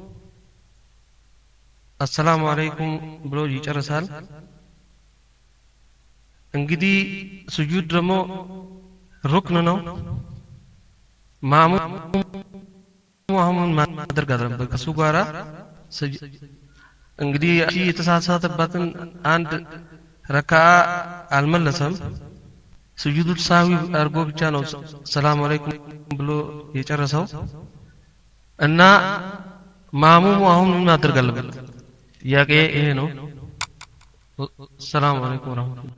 አሰላሙ አለይኩም ብሎ ይጨርሳል እንግዲህ ስጁድ ደግሞ ሩክን ነው ማሙም ማሙም ማድረግ አለበት ከሱ ጋራ እንግዲህ እሺ የተሳሳተበትን አንድ ረካዓ አልመለሰም ስጁድ ሳህዊ አድርጎ ብቻ ነው ሰላም አለይኩም ብሎ የጨረሰው እና ማሙም አሁን ምን ማድረግ አለበት ጥያቄ ይሄ ነው ሰላም አለይኩም ወራህመቱላህ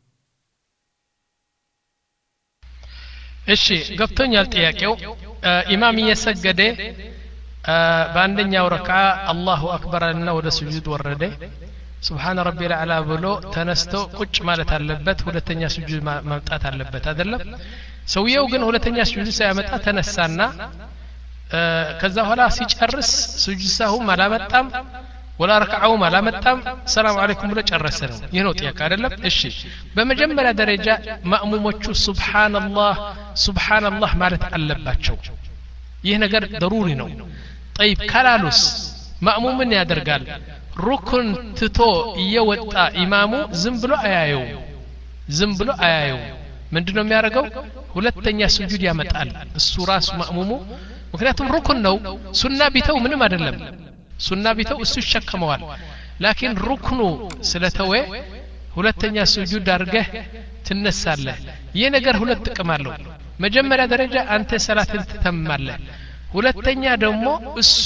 እሺ ገብቶኛል ጥያቄው ኢማም እየሰገደ በአንደኛው ረካዓ አላሁ አክበር እና ወደ ስጁድ ወረደ ሱብሃን ረቢል አዕላ ብሎ ተነስቶ ቁጭ ማለት አለበት ሁለተኛ ስጁድ ማምጣት አለበት አይደለም ሰውየው ግን ሁለተኛ ስጁድ ሳይመጣ ተነሳና ከዛ በኋላ ሲጨርስ ስጁድ ሳሁም አላመጣም ወላ ረካዓውም አላመጣም ሰላም አለይኩም ብሎ ጨረሰ ነው ይሄ ነው ጥያቄ አይደለም እሺ በመጀመሪያ ደረጃ ማእሙሞቹ ሱብሃንአላህ ሱብሃንአላህ ማለት አለባቸው ይህ ነገር ضروري ነው طيب ካላሉስ ማእሙም ምን ያደርጋል ሩክን ትቶ እየወጣ ኢማሙ ዝም ብሎ አያየው ዝም ብሎ አያየው ምንድነው የሚያደርገው ሁለተኛ ስጁድ ያመጣል እሱ ራሱ ማእሙሙ ምክንያቱም ሩክን ነው ሱና ቢተው ምንም አይደለም ሱና ቢተው እሱ ይሸከመዋል ላኪን ሩክኑ ስለተወ ሁለተኛ ስጁድ አድርገህ ትነሳለህ ይሄ ነገር ሁለት ጥቅም አለው መጀመሪያ ደረጃ አንተ ሰላትን ትተማለህ ሁለተኛ ደግሞ እሱ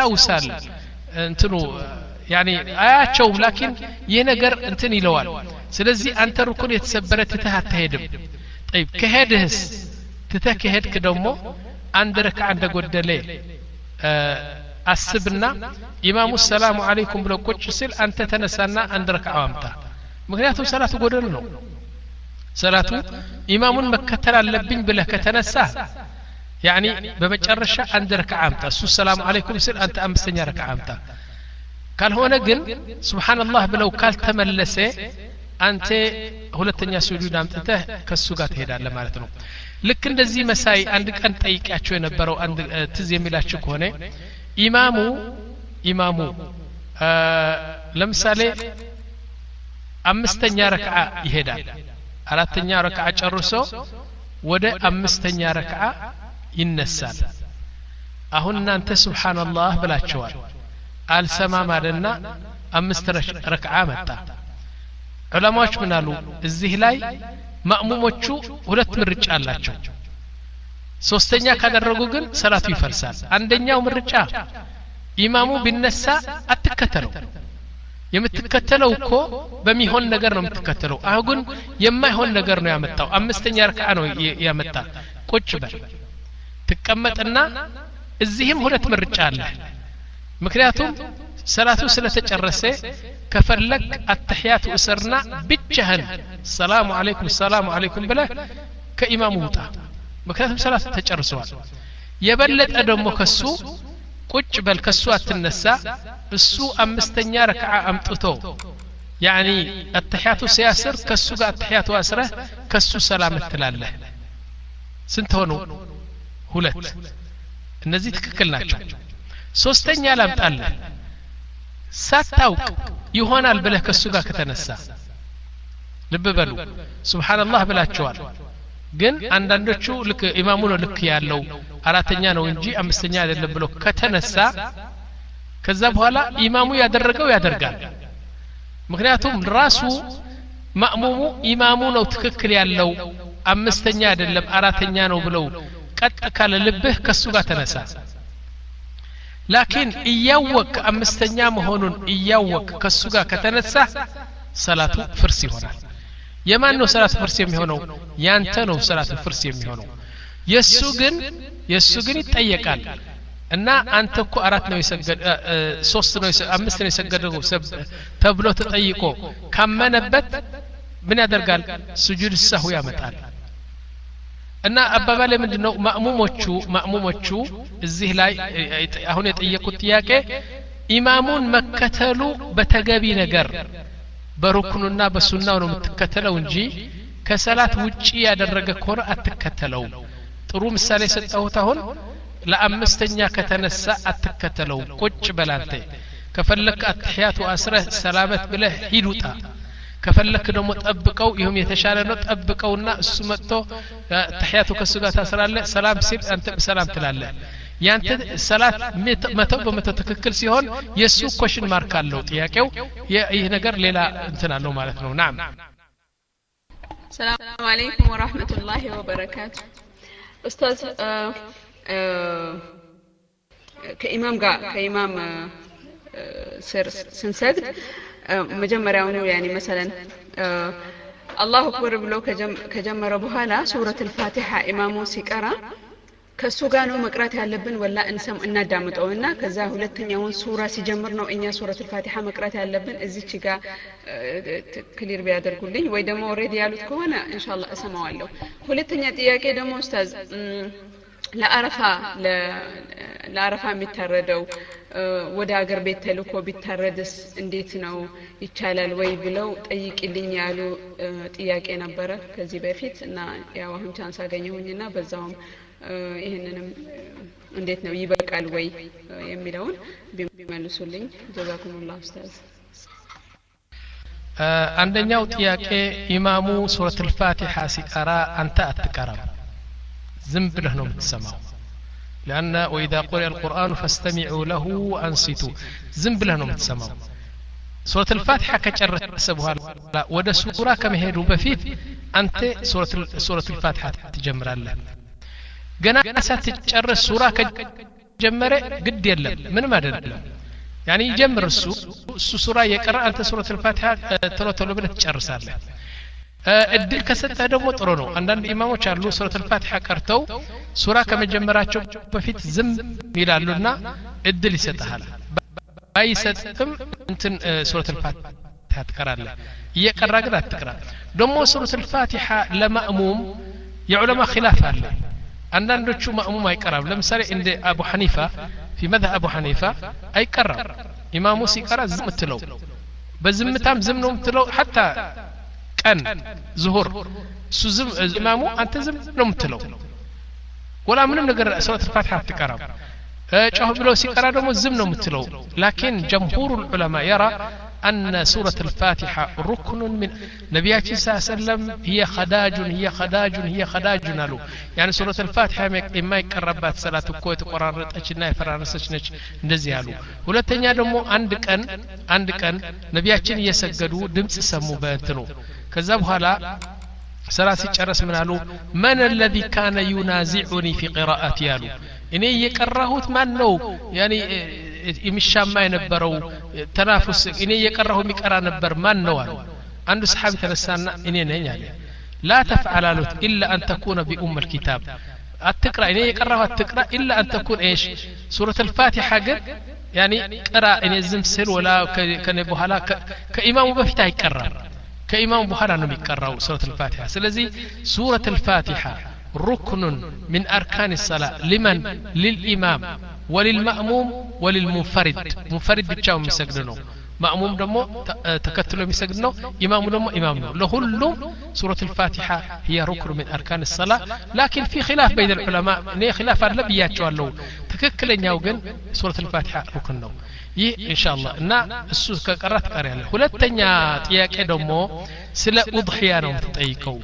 ያስታውሳል እንትኑ ያኒ አያቸው ላኪን ይሄ ነገር እንትን ይለዋል ስለዚህ አንተ ሩኩን የተሰበረ ትተህ አትሄድም طيب ከሄድህስ ትተህ ከሄድክ ደግሞ አንድ ረክዓ እንደጎደለ አስብና ኢማሙ ሰላሙ አለይኩም ብሎ ቁጭ ሲል አንተ ተነሳና አንድ ረክዓ አምጣ ምክንያቱም ሰላቱ ጎደል ነው ሰላቱ ኢማሙን መከተል አለብኝ ብለህ ከተነሳ يعني በመጨረሻ አንድ ረክዓ አምጣ እሱ ሰላሙ አለይኩም ሲል አንተ አምስተኛ ረክዓ አምጣ ካልሆነ ግን ሱብሃንአላህ ብለው ካልተመለሰ አንተ ሁለተኛ ሱጁድ አምጥተህ ከሱ ጋር ትሄዳለህ ማለት ነው ልክ እንደዚህ መሳይ አንድ ቀን ጠይቂያቸው የነበረው አንድ ትዝ የሚላችሁ ከሆነ ኢማሙ ኢማሙ ለምሳሌ አምስተኛ ረክዓ ይሄዳል አራተኛ ረክዓ ጨርሶ ወደ አምስተኛ ረክዓ ይነሳል አሁን እናንተ ሱብሃንአላህ ብላችኋል አልሰማም አለና አምስት ረክዓ መጣ ዑለማዎች ምን አሉ እዚህ ላይ ማእሙሞቹ ሁለት ምርጫ አላቸው ሶስተኛ ካደረጉ ግን ሰላቱ ይፈርሳል አንደኛው ምርጫ ኢማሙ ቢነሳ አትከተለው የምትከተለው እኮ በሚሆን ነገር ነው የምትከተለው አሁን የማይሆን ነገር ነው ያመጣው አምስተኛ ረክዓ ነው ያመጣ ቁጭ በል ተቀመጥና እዚህም ሁለት ምርጫ አለ ምክንያቱም ሰላቱ ስለተጨረሰ ከፈለክ አተህያቱ እስርና ብቻህን ሰላሙ አለይኩም ሰላሙ አለይኩም ብለህ ከኢማሙ ውጣ ምክንያቱም ሰላቱ ተጨርሷል የበለጠ ደግሞ ከሱ ቁጭ በል ከሱ አትነሳ እሱ አምስተኛ ረክዓ አምጥቶ يعني التحيات سياسر كسو ጋር التحيات አስረህ ከሱ ሰላም ትላለህ ስንት ሆኖ ሁለት እነዚህ ትክክል ናቸው ሶስተኛ ላምጣለህ ሳታውቅ ይሆናል ብለህ ከሱ ጋር ከተነሳ ልብ በሉ ሱብሃንአላህ ብላችኋል ግን አንዳንዶቹ ልክ ኢማሙ ነው ልክ ያለው አራተኛ ነው እንጂ አምስተኛ አይደለም ብሎ ከተነሳ ከዛ በኋላ ኢማሙ ያደረገው ያደርጋል ምክንያቱም ራሱ ማእሙሙ ኢማሙ ነው ትክክል ያለው አምስተኛ አይደለም አራተኛ ነው ብለው ቀጥ ካለ ልብህ ከሱ ጋር ተነሳ ላኪን እያወቅ አምስተኛ መሆኑን እያወቅ ከሱ ጋር ከተነሳ ሰላቱ ፍርስ ይሆናል የማን ነው ሰላቱ ፍርስ የሚሆነው ያንተ ነው ሰላቱ ፍርስ የሚሆነው የሱ ግን የሱ ግን ይጠየቃል እና አንተ እኮ አራት ነው የሰገደ ሶስት ነው አምስት ነው የሰገደው ተብሎ ተጠይቆ ካመነበት ምን ያደርጋል ስጁድ ሰሁ ያመጣል እና አባባሌ ምንድነው ማእሙሞቹ ማእሙሞቹ እዚህ ላይ አሁን የጠየቁት ጥያቄ ኢማሙን መከተሉ በተገቢ ነገር በሩክኑና በሱናው ነው የምትከተለው እንጂ ከሰላት ውጪ ያደረገ ከሆነ አትከተለው ጥሩ ምሳሌ ሰጠሁት አሁን ለአምስተኛ ከተነሳ አትከተለው ቁጭ በላንተ ከፈለክ አትህያቱ አስረህ ሰላመት ብለህ ሂዱታ ከፈለክ ደግሞ ጠብቀው ይሁን የተሻለ ነው ጠብቀውና እሱ መጥቶ ተህያቱ ከሱ ጋር ታስራለህ ሰላም ሲል አንተ ሰላም ትላለህ ያንተ ሰላት መቶ በመቶ ትክክል ሲሆን የሱ ኮሽን ማርክ አለው ጥያቄው ይህ ነገር ሌላ እንትን አለው ማለት ነው ናም ሰላም አለይኩም ወራህመቱላሂ ወበረካቱ ኡስታዝ ከኢማም ጋር ከኢማም ስር ስንሰግድ መጀመሪያውኑ يعني مثلا الله اكبر ብሎ ከጀመረ በኋላ ሱረቱል ፋቲሃ ኢማሙ ሲቀራ ከሱ ጋር ነው መቅራት ያለብን ወላ እንሰም እናዳምጠውና ከዛ ሁለተኛውን ሱራ ሲጀምር ነው እኛ ሱረቱል ፋቲሃ መቅራት ያለብን እዚች ጋር ክሊር ቢያደርጉልኝ ወይ ደግሞ ኦሬዲ ያሉት ከሆነ ኢንሻአላህ እሰማዋለሁ ሁለተኛ ጥያቄ ደግሞ ኡስታዝ ለአረፋ ለአረፋ የሚታረደው ወደ አገር ቤት ተልኮ ቢታረድስ እንዴት ነው ይቻላል ወይ ብለው ጠይቂልኝ ያሉ ጥያቄ ነበረ ከዚህ በፊት እና ያው አሁን ቻንስ አገኘሁኝና በዛውም ይሄንንም እንዴት ነው ይበቃል ወይ የሚለውን ቢመልሱልኝ ጀዛኩሙላህ ኡስታዝ አንደኛው ጥያቄ ኢማሙ ሱረቱል ፋቲሃ ሲቀራ አንተ አትቀራም ዝም ብለህ ነው የምትሰማው لأن وإذا قرئ القرآن فاستمعوا له وأنصتوا ዝም ብለህ ነው የምትሰማው ሱረቱ الفاتحة ከጨረሰ በኋላ ወደ ሱራ ከመሄዱ በፊት አንተ ሱረቱ الفاتحة ትጀምራለህ ገና ሳትጨርስ ሱራ ከጀመረ ግድ የለም ምንም አይደለም يعني يجمر السو السو سورة يقرأ أنت سورة الفاتحة تلو تلو بلت تشرسالة እድል ከሰጠ ደግሞ ጥሩ ነው አንዳንድ ኢማሞች አሉ ሱረቱ አልፋቲሃ ቀርተው ሱራ ከመጀመራቸው በፊት ዝም ይላሉና እድል ይሰጣል ባይሰጥም እንትን ሱረቱ አልፋቲሃ ትቀራለህ እየቀራ ግን አትቀራ ደግሞ ሱረቱ አልፋቲሃ ለማእሙም የዑለማ ኺላፍ አለ አንዳንዶቹ ማእሙም አይቀራም ለምሳሌ እንደ አቡ ሐኒፋ في مذهب ابو حنيفه አይቀራም ኢማሙ ሲቀራ ዝም ትለው በዝምታም ዝም ነው ምትለው حتى ቀን ዙሁር ሱዝም ኢማሙ አንተ ዝም ነው ምትለው ወላ ምንም ነገር ሱረቱ አልፋቲሃ አትቀራም ጮህ ብሎ ሲቀራ ደግሞ ዝም ነው ምትለው لكن جمهور العلماء يرى أن سورة الفاتحة ركن من نبياتي صلى الله عليه وسلم هي خداج هي خداج هي خداج نالو يعني سورة الفاتحة ما يقربات صلاة كويت قرارت أجنا فرانسش نج نزيالو ولا تنيا دمو عندك أن عندك أن نبياتي يسجدوا دمس سمو بنتنو كذا بحالا سلاسي جرس منالو من الذي كان ينازعني في قراءتي يالو إني يكرهوت من نو يعني يمشام ينبروا تنافس إني يكرهو ميقرا نبر من نو عنده صحابي ترسانا إني نين يعني لا تفعل إلا أن تكون بأم الكتاب التقرأ إني يكرهو التقرأ إلا أن تكون إيش سورة الفاتحة قد يعني قرأ إني زمسر ولا كان بحالا كإمام بفتح يكرر كإمام بحالا نمي يكرهو سورة الفاتحة سلزي سورة الفاتحة ركن من أركان الصلاة لمن للإمام وللمأموم وللمنفرد منفرد بتشاو مسجدنو مأموم دمو تكتلو مسجدنو إمام دمو إمامنو لهلهم سورة الفاتحة هي ركن من أركان الصلاة لكن في خلاف بين العلماء ني خلاف النبيات شوالو تككلن يوغن سورة الفاتحة ركنو ይህ ኢንሻአላህ እና እሱ ከቀራት ቀር ያለ ሁለተኛ ጥያቄ ደግሞ ስለ ኡድሂያ ነው የምትጠይቀው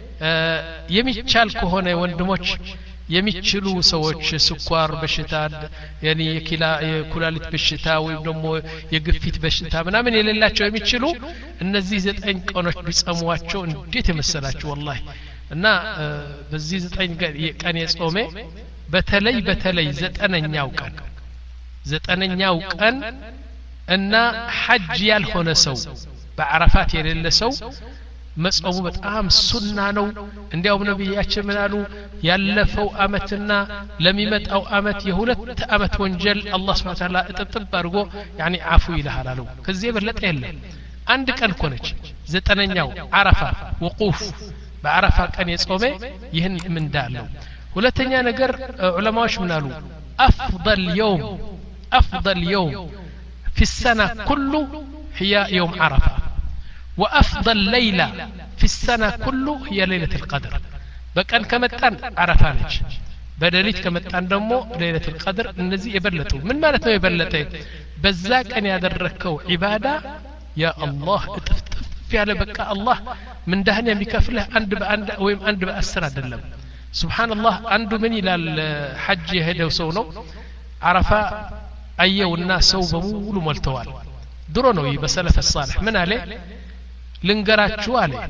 የሚቻል ከሆነ ወንድሞች የሚችሉ ሰዎች ስኳር በሽታ ያኒ የኪላ የኩላሊት በሽታ ወይም ደግሞ የግፊት በሽታ ምናምን የሌላቸው የሚችሉ እነዚህ ዘጠኝ ቀኖች ቢጸሙዋቸው እንዴት የመሰላችሁ ወላሂ እና በዚህ ዘጠኝ ቀን የጾመ በተለይ በተለይ ዘጠነኛው ቀን ዘጠነኛው ቀን እና ሐጅ ያልሆነ ሰው በአረፋት የሌለ ሰው መጾሙ በጣም ሱና ነው እንዲያውም ነብያችን ምን አሉ ያለፈው አመትና ለሚመጣው አመት የሁለት አመት ወንጀል አላህ Subhanahu Wa Ta'ala እጥጥብ አድርጎ ያኒ አፉ ይልሃል አሉ ከዚህ የበለጠ የለም አንድ ቀን ኮነች ዘጠነኛው አረፋ ወቁፍ በአረፋ ቀን የጾመ ይህን ምን እንዳለው ሁለተኛ ነገር ዑለማዎች ምን አሉ أفضل يوم أفضل يوم في السنة كله هي يوم عرفة وأفضل ليلة في السنة كله هي ليلة القدر بكان كمتان عرفانج بدليت كمتان دمو ليلة القدر النزي يبلتو من مالتو يبلتو بزاك أن يدركو عبادة يا الله اتفتف في على بكاء الله من دهن يمكفله عند بأند ويم عند بأسرة دلم سبحان الله عنده من إلى الحج هذا وسونه عرفة أيه والناس سو بمول ملتوال درونو بسلف الصالح من عليه لنقرات شو عليه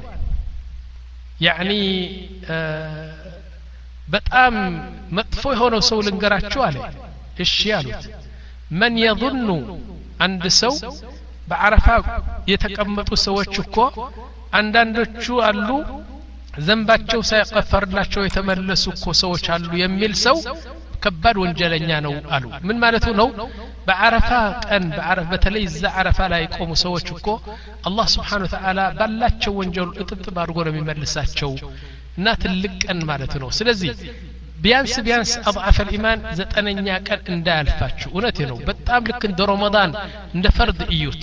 يعني آه بتأم مطفوي هنا سو لنقرات شو عليه الشيالوت من يظن عند سو بعرفة يتكمتوا سوى تشكو عندنا شو قالوا ዘንባቸው ሳይቀፈርላቸው የተመለሱ እኮ ሰዎች አሉ የሚል ሰው ከባድ ወንጀለኛ ነው አሉ ምን ማለቱ ነው በአረፋ ቀን በአረፋ በተለይ እዛ አረፋ ላይ ቆሙ ሰዎች እኮ አላህ Subhanahu Wa Ta'ala ባላቸው ወንጀል እጥጥብ አድርጎ ነው የሚመልሳቸው እና ትልቅ ቀን ማለት ነው ስለዚህ ቢያንስ ቢያንስ አضعف الإيمان ዘጠነኛ ቀን እንዳያልፋችሁ እውነቴ ነው በጣም ልክ እንደ ረመዳን እንደ ፈርድ እዩት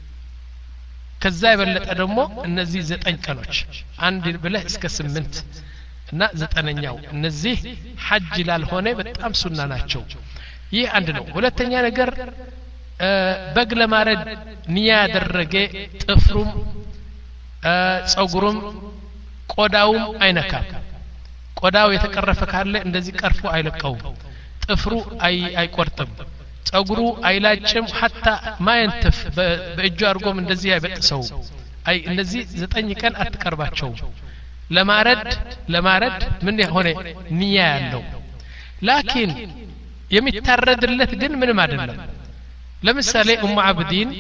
ከዛ ይበለጠ ደግሞ እነዚህ ዘጠኝ ቀኖች አንድ ብለህ እስከ ስምንት እና ዘጠነኛው እነዚህ ሐጅ ላልሆነ በጣም ሱና ናቸው ይህ አንድ ነው ሁለተኛ ነገር በግ ለማረድ ንያ ያደረገ ጥፍሩም ጸጉሩም ቆዳውም አይነካም ቆዳው የተቀረፈ ካለ እንደዚህ ቀርፎ አይለቀውም ጥፍሩ አይ አይቆርጥም ጸጉሩ አይላጭም حتى ما ينتف በእጁ አርጎም እንደዚህ አይበጥሰው አይ እነዚህ ዘጠኝ ቀን አትቀርባቸው ለማረድ ለማረድ ምን ሆነ ንያ ያለው ላኪን የሚታረድለት ግን ምንም አይደለም ለምሳሌ ኡሙ አብዲን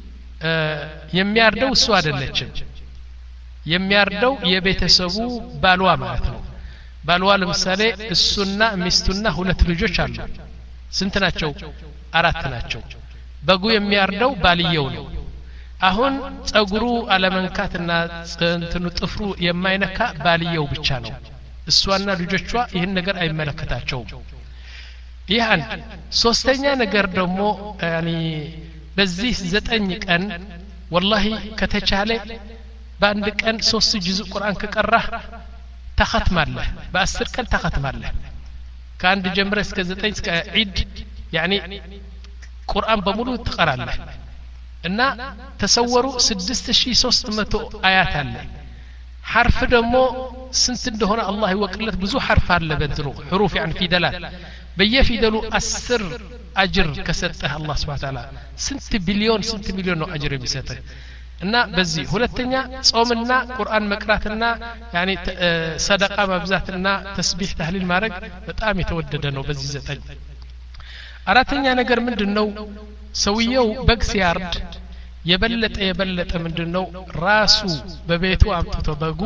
የሚያርደው እሱ አይደለችም የሚያርደው የቤተሰቡ ባልዋ ማለት ነው ባልዋ ለምሳሌ እሱና ሚስቱና ሁለት ልጆች አሉ ስንት ናቸው አራት ናቸው በጉ የሚያርደው ባልየው ነው አሁን ጸጉሩ አለመንካትና እንትኑ ጥፍሩ የማይነካ ባልየው ብቻ ነው እሷና ልጆቿ ይህን ነገር አይመለከታቸውም ይህ አንድ ሶስተኛ ነገር ደግሞ ያኒ በዚህ ዘጠኝ ቀን ወላሂ ከተቻለ በአንድ ቀን ሶስት ጁዝ ቁርአን ከቀራህ ተختማለህ በአስር ቀን ተختማለህ ከአንድ ጀምረ እስከ ዘጠኝ እስከ ዒድ ያኒ ቁርአን በሙሉ ትቀራለህ እና ተሰወሩ ስድስት ሺህ ሶስት መቶ አያት አለ حرف ደግሞ ስንት እንደሆነ አላህ ይወቅለት ብዙ حرف አለ በእንትኑ حروف يعني ፊደላት በየፊደሉ አስር አጅር ከሰጠህ አላህ Subhanahu Wa Ta'ala ስንት ቢሊዮን ስንት ሚሊዮን ነው አጅር የሚሰጥህ እና በዚህ ሁለተኛ ጾምና ቁርአን መቅራትና ያኒ ሰደቃ ማብዛትና ተስቢህ ተህሊል ማድረግ በጣም የተወደደ ነው በዚህ ዘጠኝ አራተኛ ነገር ምንድነው ሰውየው በግ ሲያርድ የበለጠ የበለጠ ምንድነው ራሱ በቤቱ አምጥቶ በጉ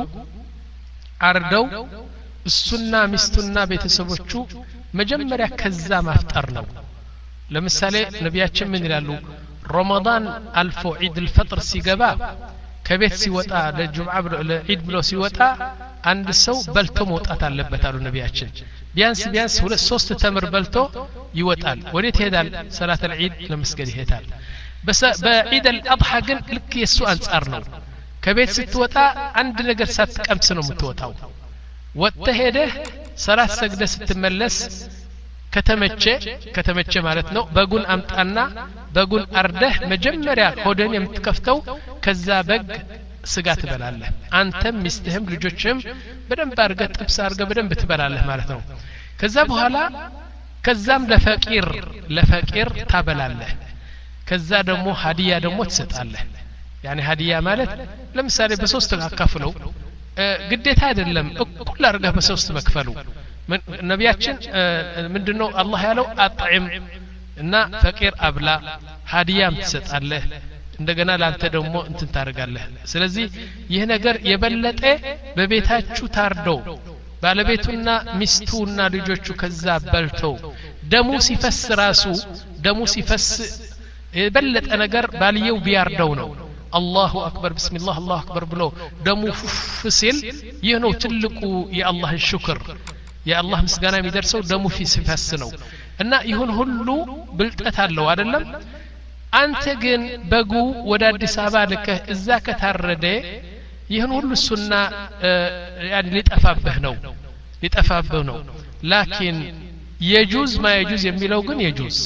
አርደው እሱና ሚስቱና ቤተሰቦቹ መጀመሪያ ከዛ ማፍጠር ነው ለምሳሌ ነቢያችን ምን ይላሉ ረመዳን አልፎ ዒድ الفطر ሲገባ ከቤት ሲወጣ ለጁምዓ ለዒድ ብሎ ሲወጣ አንድ ሰው በልቶ መውጣት አለበት አሉ ነቢያችን ቢያንስ ቢያንስ ሁለት ሶስት ተምር በልቶ ይወጣል ወዴት ይሄዳል ሰላት العيد ለመስገድ ይሄዳል በዒድ الأضحى ግን ልክ የሱ አንጻር ነው ከቤት ስትወጣ አንድ ነገር ሳትቀምስ ነው የምትወጣው ወጥተህ ሄደህ ሰላት ሰግደህ ስትመለስ ከተመቸ ከተመቸ ማለት ነው በጉን አምጣና በጉን አርደህ መጀመሪያ ሆደን የምትከፍተው ከዛ በግ ስጋ ትበላለህ አንተም ሚስትህም ልጆችህም በደንብ አርገህ ጥብስ አርገህ በደንብ ትበላለህ ማለት ነው ከዛ በኋላ ከዛም ለፈቂር ለፈቂር ታበላለህ ከዛ ደግሞ ሀዲያ ደግሞ ትሰጣለህ يعني ሀዲያ ማለት ለምሳሌ በሶስት አካፍለው ግዴታ አይደለም እኩል አርገህ በሶስት መክፈሉ ነቢያችን ምንድነው አላህ ያለው አጥዕም እና ፈቂር አብላ ሀዲያም ትሰጣለህ እንደገና ላንተ ደግሞ እንትን ታረጋለህ ስለዚህ ይህ ነገር የበለጠ በቤታችሁ ታርደው ባለቤቱና ሚስቱና ልጆቹ ከዛ በልተው ደሙ ሲፈስ ራሱ ደሙ ሲፈስ የበለጠ ነገር ባልየው ቢያርደው ነው አላሁ አክበር ቢስሚላህ አላሁ አክበር ብሎ ደሙ ፍሲል ይህ ነው ትልቁ የአላህ ሽክር የአላህ ምስጋና የሚደርሰው ደሙ ሲፈስ ነው እና ይሁን ሁሉ ብልጠት አለው አይደለም አንተ ግን በጉ ወደ አዲስ አበባ ልከህ እዛ ከታረደ ይህን ሁሉ ሱና ያን ሊጠፋብህ ነው ሊጠፋብህ ነው ላኪን የጁዝ ማ የጁዝ የሚለው ግን የጁዝ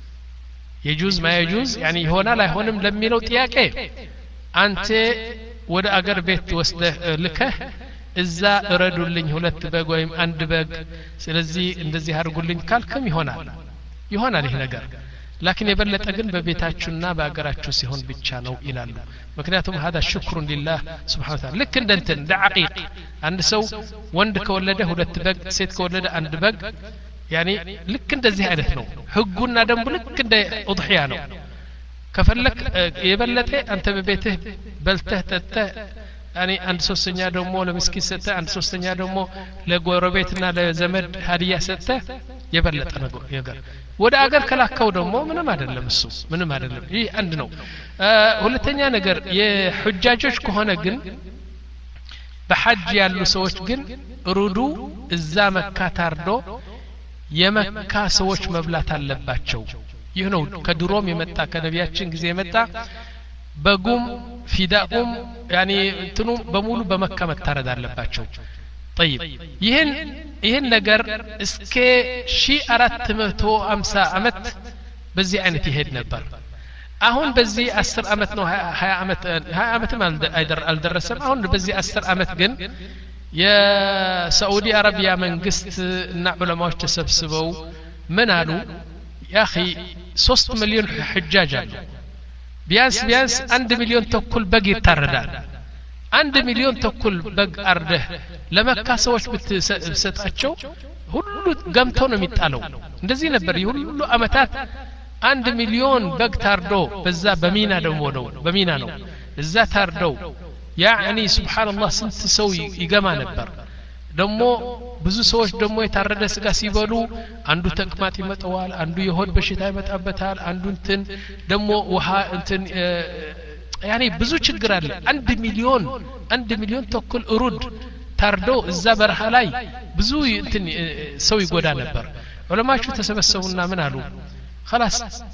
የጁዝ ማ የጁዝ يعني ይሆናል አይሆንም ለሚለው ጥያቄ አንተ ወደ አገር ቤት ወስደህ ልከህ እዛ እረዱልኝ ሁለት በግ ወይም አንድ በግ ስለዚህ እንደዚህ አድርጉልኝ ካልከም ይሆናል ይሆናል ይሄ ነገር ላኪን የበለጠ ግን በቤታችሁና በአገራችሁ ሲሆን ብቻ ነው ይላሉ ምክንያቱም هذا شكر لله سبحانه وتعالى ልክ እንደንትን ደዓቂቅ አንድ ሰው ወንድ ከወለደ ሁለት በግ ሴት ከወለደ አንድ በግ يعني ልክ እንደዚህ አይነት ነው ህጉና ደንቡ ልክ እንደ ኡድሂያ ነው ከፈለክ የበለጠ አንተ በቤትህ በልተህ ጠጥተህ يعني አንድ ሶስተኛ ደግሞ ለምስኪን ሰጥተህ አንድ ሶስተኛ ደግሞ ለጎረቤትና ለዘመድ ሀዲያ ሰጥተህ የበለጠ ነገር ወደ አገር ከላከው ደግሞ ምንም አይደለም እሱ ምንም አይደለም ይህ አንድ ነው ሁለተኛ ነገር የሁጃጆች ከሆነ ግን በሐጅ ያሉ ሰዎች ግን ሩዱ እዛ መካ ታርዶ የመካ ሰዎች መብላት አለባቸው ይህ ነው ከድሮም የመጣ ከነቢያችን ጊዜ የመጣ በጉም ፊዳኡም ያኒ እንትኑ በሙሉ በመካ መታረድ አለባቸው طيب ይሄን ይሄን ነገር እስከ ሺህ አራት መቶ ሃምሳ አመት በዚህ አይነት ይሄድ ነበር አሁን በዚህ አስር አመት ነው ሀያ አመት ሀያ አመትም አልደረሰም አሁን በዚህ አስር አመት ግን የሳዑዲ አረቢያ መንግስት እና ዑለማዎች ተሰብስበው ምን አሉ يا اخي ሶስት ሚሊዮን حجاج አሉ ቢያንስ ቢያንስ አንድ ሚሊዮን ተኩል በግ ይታረዳል አንድ ሚሊዮን ተኩል በግ አርደህ ለመካ ሰዎች ብትሰጣቸው ሁሉ ገምተው ነው የሚጣለው እንደዚህ ነበር ሁሉ አመታት አንድ ሚሊዮን በግ ታርዶ በዛ በሚና ደሞ ነው በሚና ነው እዛ ታርደው ያኒ ሱብሃንአላህ ስንት ሰው ይገማ ነበር ደሞ ብዙ ሰዎች ደሞ የታረደ ስጋ ሲበሉ አንዱ ተቅማጥ ይመጣዋል አንዱ የሆድ በሽታ ይመጣበታል አንዱ እንትን ደሞ ውሃ እንትን ያኒ ብዙ ችግር አለ አንድ ሚሊዮን አንድ ሚሊዮን ተኩል እሩድ ታርዶ እዛ በረሃ ላይ ብዙ እንትን ሰው ይጎዳ ነበር ዑለማዎቹ ተሰበሰቡና ምን አሉ خلاص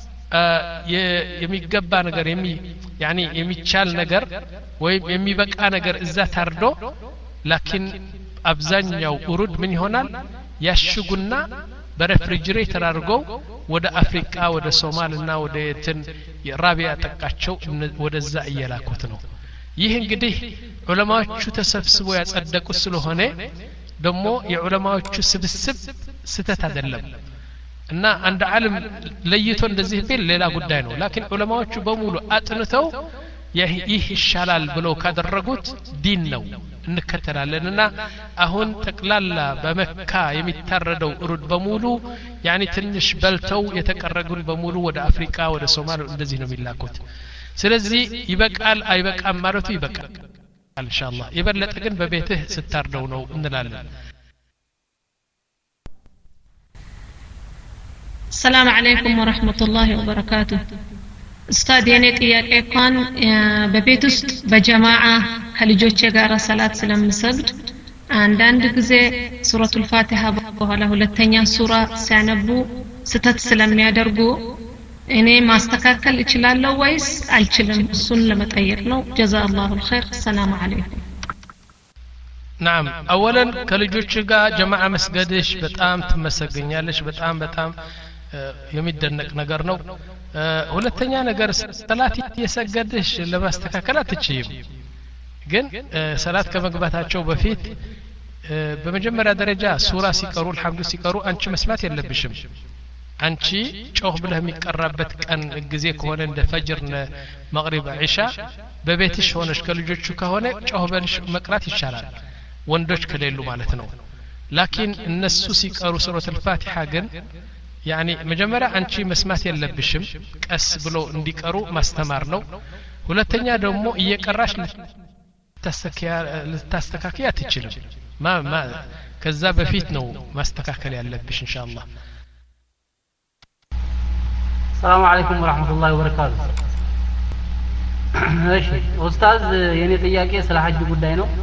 የሚገባ ነገር የሚ ያኒ የሚቻል ነገር ወይ የሚበቃ ነገር እዛ ታርዶ ላኪን አብዛኛው ኡሩድ ምን ይሆናል ያሽጉና በሬፍሪጅሬተር አድርገው ወደ አፍሪካ ወደ ሶማልና ወደ እንትን የራቢያ ጠቃቸው ወደዛ እየላኩት ነው ይህ እንግዲህ ዑለማዎቹ ተሰብስበው ያጸደቁት ስለሆነ ደሞ የዑለማዎቹ ስብስብ ስተት አይደለም እና አንድ ዓለም ለይቶ እንደዚህ ቢል ሌላ ጉዳይ ነው ላኪን ዑለማዎቹ በሙሉ አጥንተው ይህ ይሻላል ብለው ካደረጉት ዲን ነው እንከተላለንና አሁን ተቅላላ በመካ የሚታረደው ኡሩድ በሙሉ ያኒ ትንሽ በልተው የተቀረጉን በሙሉ ወደ አፍሪካ ወደ ሶማሊያ እንደዚህ ነው የሚላኩት ስለዚህ ይበቃል አይበቃም ማለቱ ይበቃል ኢንሻአላህ ይበለጥ ግን በቤትህ ስታርደው ነው እንላለን السلام عليكم ورحمة الله وبركاته استاذ يعني ጥያቄ እንኳን በቤት ውስጥ በጀማዓ ከልጆቼ ጋር ሰላት ስለምሰግድ አንዳንድ ጊዜ ሱረቱል ፋቲሃ በኋላ ሁለተኛ ሱራ ሲያነቡ ስተት ስለሚያደርጉ እኔ ማስተካከል እችላለሁ ወይስ አልችልም እሱን ለመጠየቅ ነው ጀዛአላሁ الخير السلام عليكم نعم اولا ከልጆች ጋር ጀማዓ መስገድሽ በጣም ትመሰገኛለሽ በጣም በጣም የሚደነቅ ነገር ነው ሁለተኛ ነገር ሰላት የሰገድሽ ለማስተካከል አትችይም ግን ሰላት ከመግባታቸው በፊት በመጀመሪያ ደረጃ ሱራ ሲቀሩ الحمد ሲቀሩ አንቺ መስማት የለብሽም አንቺ ጮህ ብለህ የሚቀራበት ቀን ጊዜ ከሆነ እንደ ፈጅር መግሪብ ኢሻ በቤትሽ ሆነሽ ከልጆቹ ከሆነ ጮህ ብለሽ መቅራት ይቻላል ወንዶች ከሌሉ ማለት ነው ላኪን እነሱ ሲቀሩ ሱረቱል ፋቲሃ ግን ያኒ መጀመሪያ አንቺ መስማት የለብሽም ቀስ ብሎ እንዲቀሩ ማስተማር ነው ሁለተኛ ደግሞ እየቀራሽ ልታስተካክያ ትችልም ማ ማ ከዛ በፊት ነው ማስተካከል ያለብሽ ኢንሻአላህ السلام عليكم ورحمة الله وبركاته እሺ ኡስታዝ የኔ ጥያቄ ስለ ሐጅ ጉዳይ ነው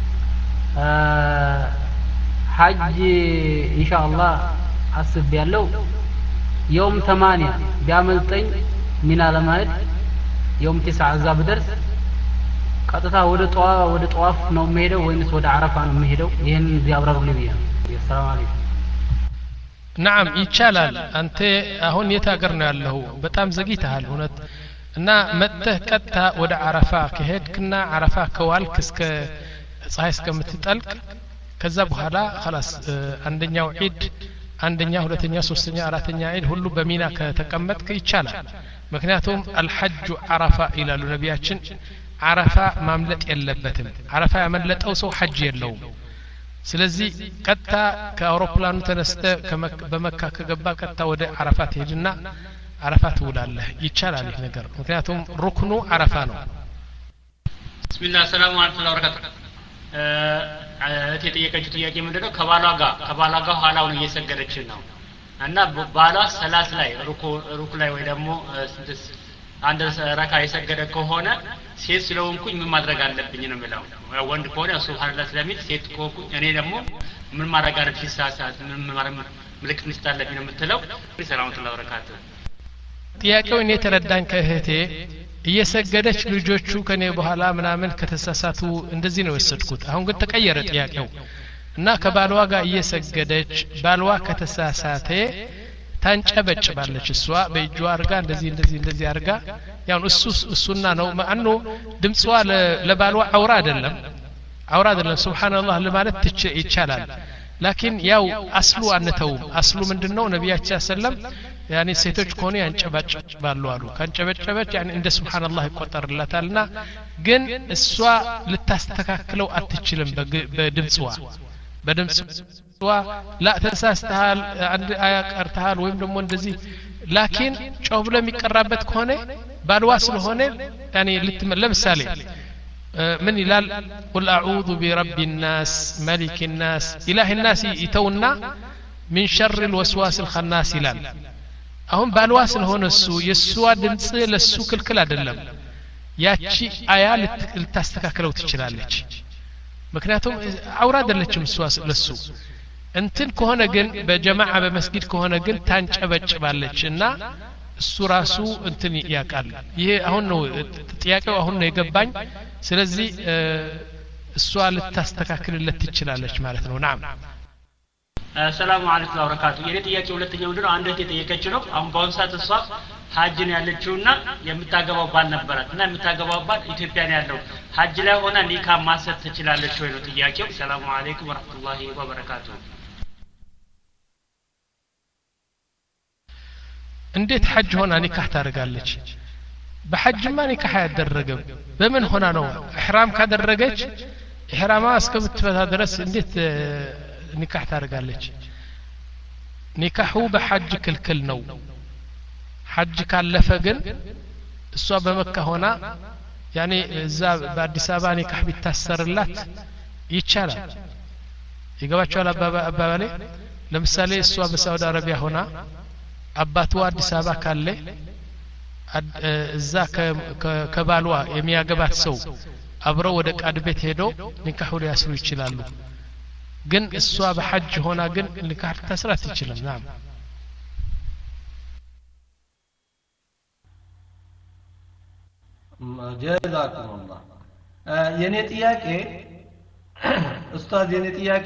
ሐጅ ኢንሻአላህ አስብ ያለው يوم ثمانية ቢያመልጠኝ ሚና ለማሄድ يوم تسعة እዛ ብደርስ ቀጥታ ወደ ጧ ወደ ጧፍ ነው መሄደው ወይስ ወደ አረፋ ነው መሄደው ይሄን ዚያብራሩልኝ ብያ ሰላም አለይኩም نعم ይቻላል አንተ አሁን የት ሀገር ነው ያለው በጣም ዘግይተሃል እውነት እና መጥተህ ቀጥታ ወደ አረፋ ከሄድክና አረፋ ከዋልክ እስከ ፀሐይ እስከምትጠልቅ ከዛ በኋላ خلاص አንደኛው ዒድ አንደኛ ሁለተኛ ሶስተኛ አራተኛ ዒድ ሁሉ በሚና ከተቀመጥክ ይቻላል ምክንያቱም الحج عرفه ይላሉ ነቢያችን አረፋ ማምለጥ የለበትም አረፋ ያመለጠው ሰው ሐጅ የለውም ስለዚህ ቀጥታ ከአውሮፕላኑ ተነስተ በመካ ከገባ ቀጥታ ወደ አረፋ ትሄድና አረፋ ትውላለህ ይቻላል ይህ ነገር ምክንያቱም ሩክኑ አረፋ ነው ቢስሚላህ ሰላም አለይኩም ወራህመቱላህ እቴ ጠየቀችው ጥያቄ ምንድነው ከባሏ ጋር ከባሏ ጋር ኋላው ነው እየሰገደች ነው እና ባሏ ሰላት ላይ ሩኩ ሩኩ ላይ ወይ ደግሞ አንድ ረካ የሰገደ ከሆነ ሴት ስለሆንኩኝ ምን ማድረግ አለብኝ ነው የሚለው ወንድ ከሆነ ሱብሃንአላህ ስለሚል ሴት ከሆንኩኝ እኔ ደግሞ ምን ማድረግ አለብኝ ሲሳሳት ምን ማድረግ ምልክት መስጠት ነው የምትለው ሰላም አለይኩም ወራህመቱላህ ጥያቄው እኔ ተረዳኝ ከእህቴ እየሰገደች ልጆቹ ከኔ በኋላ ምናምን ከተሳሳቱ እንደዚህ ነው ወሰድኩት አሁን ግን ተቀየረ ጥያቄው እና ከባልዋ ጋር እየሰገደች ባልዋ ከተሳሳተ ታንጨበጭባለች እሷ በእጇ አርጋ እንደዚህ እንደዚህ እንደዚህ አርጋ ያው እሱ እሱና ነው ማአኑ ድምጽዋ ለባልዋ አውራ አይደለም አውራ አይደለም ሱብሃንአላህ ለማለት ይቻላል ላኪን ያው አስሉ አንተው አስሉ ምንድነው ነብያችን ሰለም ያኒ ሴቶች ከሆነ ያንጨባጭባሉ አሉ ካንጨበጨበች ያኒ እንደ ሱብሃንአላህ ይቆጠርላታልና ግን እሷ ልታስተካክለው አትችልም በድምጽዋ በድምጽዋ ላ ተሳስተሃል አንድ አያ ቀርተሃል ወይም ደግሞ እንደዚህ ላኪን ጮህ ብሎ የሚቀራበት ከሆነ ባልዋ ስለሆነ ያኔ ለምሳሌ ምን ይላል ቁል አዑዙ ቢረቢ الناس ملك الناس ኢላህ الناس ይተውና من شر الوسواس الخناس ይላል አሁን ባልዋ ስለሆነ እሱ የሷ ድምጽ ለሱ ክልክል አይደለም ያቺ አያ ልታስተካክለው ትችላለች ምክንያቱም አውራ አይደለችም እሷ ለሱ እንትን ከሆነ ግን በጀማዓ በመስጊድ ከሆነ ግን ታንጨበጭባለች እና እሱ ራሱ እንትን ያቃል ይሄ አሁን ነው ጥያቄው አሁን ነው የገባኝ ስለዚህ እሷ ልታስተካክልለት ትችላለች ማለት ነው ናም ሰላም አለይኩም ወራካቱ የኔ ጥያቄ ሁለተኛው ምንድነው አንድ እህት የጠየቀች ነው አሁን በአሁን ሰዓት እሷ ሀጅ ነው ያለችውና የምታገባው ባል ነበራት እና የምታገባው ባል ኢትዮጵያ ነው ያለው ሀጅ ላይ ሆና ኒካ ማሰር ትችላለች ወይ ነው ጥያቄው ሰላም አለይኩም ወራህመቱላሂ ወበረካቱ እንዴት ሐጅ ሆና ኒካህ ታደርጋለች በሐጅማ ኒካህ ያደረገም በምን ሆና ነው ኢህራም ካደረገች ኢህራማ እስከምትፈታ ድረስ እንዴት ኒካህ ታደርጋለች ኒካሁ በሐጅ ክልክል ነው ሐጅ ካለፈ ግን እሷ በመካ ሆና ያኔ እዛ በአዲስ አበባ ኒካህ ቢታሰርላት ይቻላል ይገባቸዋል አባባሌ ለምሳሌ እሷ በሳውዲ አረቢያ ሆና አባቷ አዲስ አበባ ካለ እዛ ከባልዋ የሚያገባት ሰው አብረው ወደ ቃድ ቤት ሄዶ ኒካሁ ሊያስሩ ይችላሉ ግን እሷ በሐጅ ሆና ግን ኒካህ ተስራት ይችላል ናም ጀዛኩሙላህ የኔ ጥያቄ ኡስታዝ የኔ ጥያቄ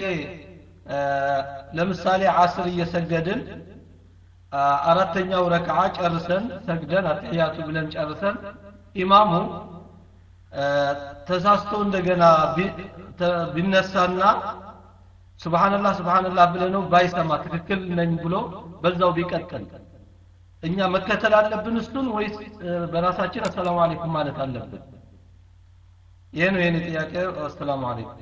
ለምሳሌ ዓስር እየሰገድን አራተኛው ረክዓ ጨርሰን ሰግደን አጥያቱ ብለን ጨርሰን ኢማሙ ተሳስቶ እንደገና ቢነሳና ሱብሃንአላህ ሱብሃንአላህ ብለነው ባይሰማ ትክክል ነኝ ብሎ በዛው ቢቀጥል እኛ መከተል አለብን እሱን ወይስ በራሳችን አሰላሙ አለይኩም ማለት አለብን ይሄ ነው የኔ ጥያቄ አሰላሙ አለይኩም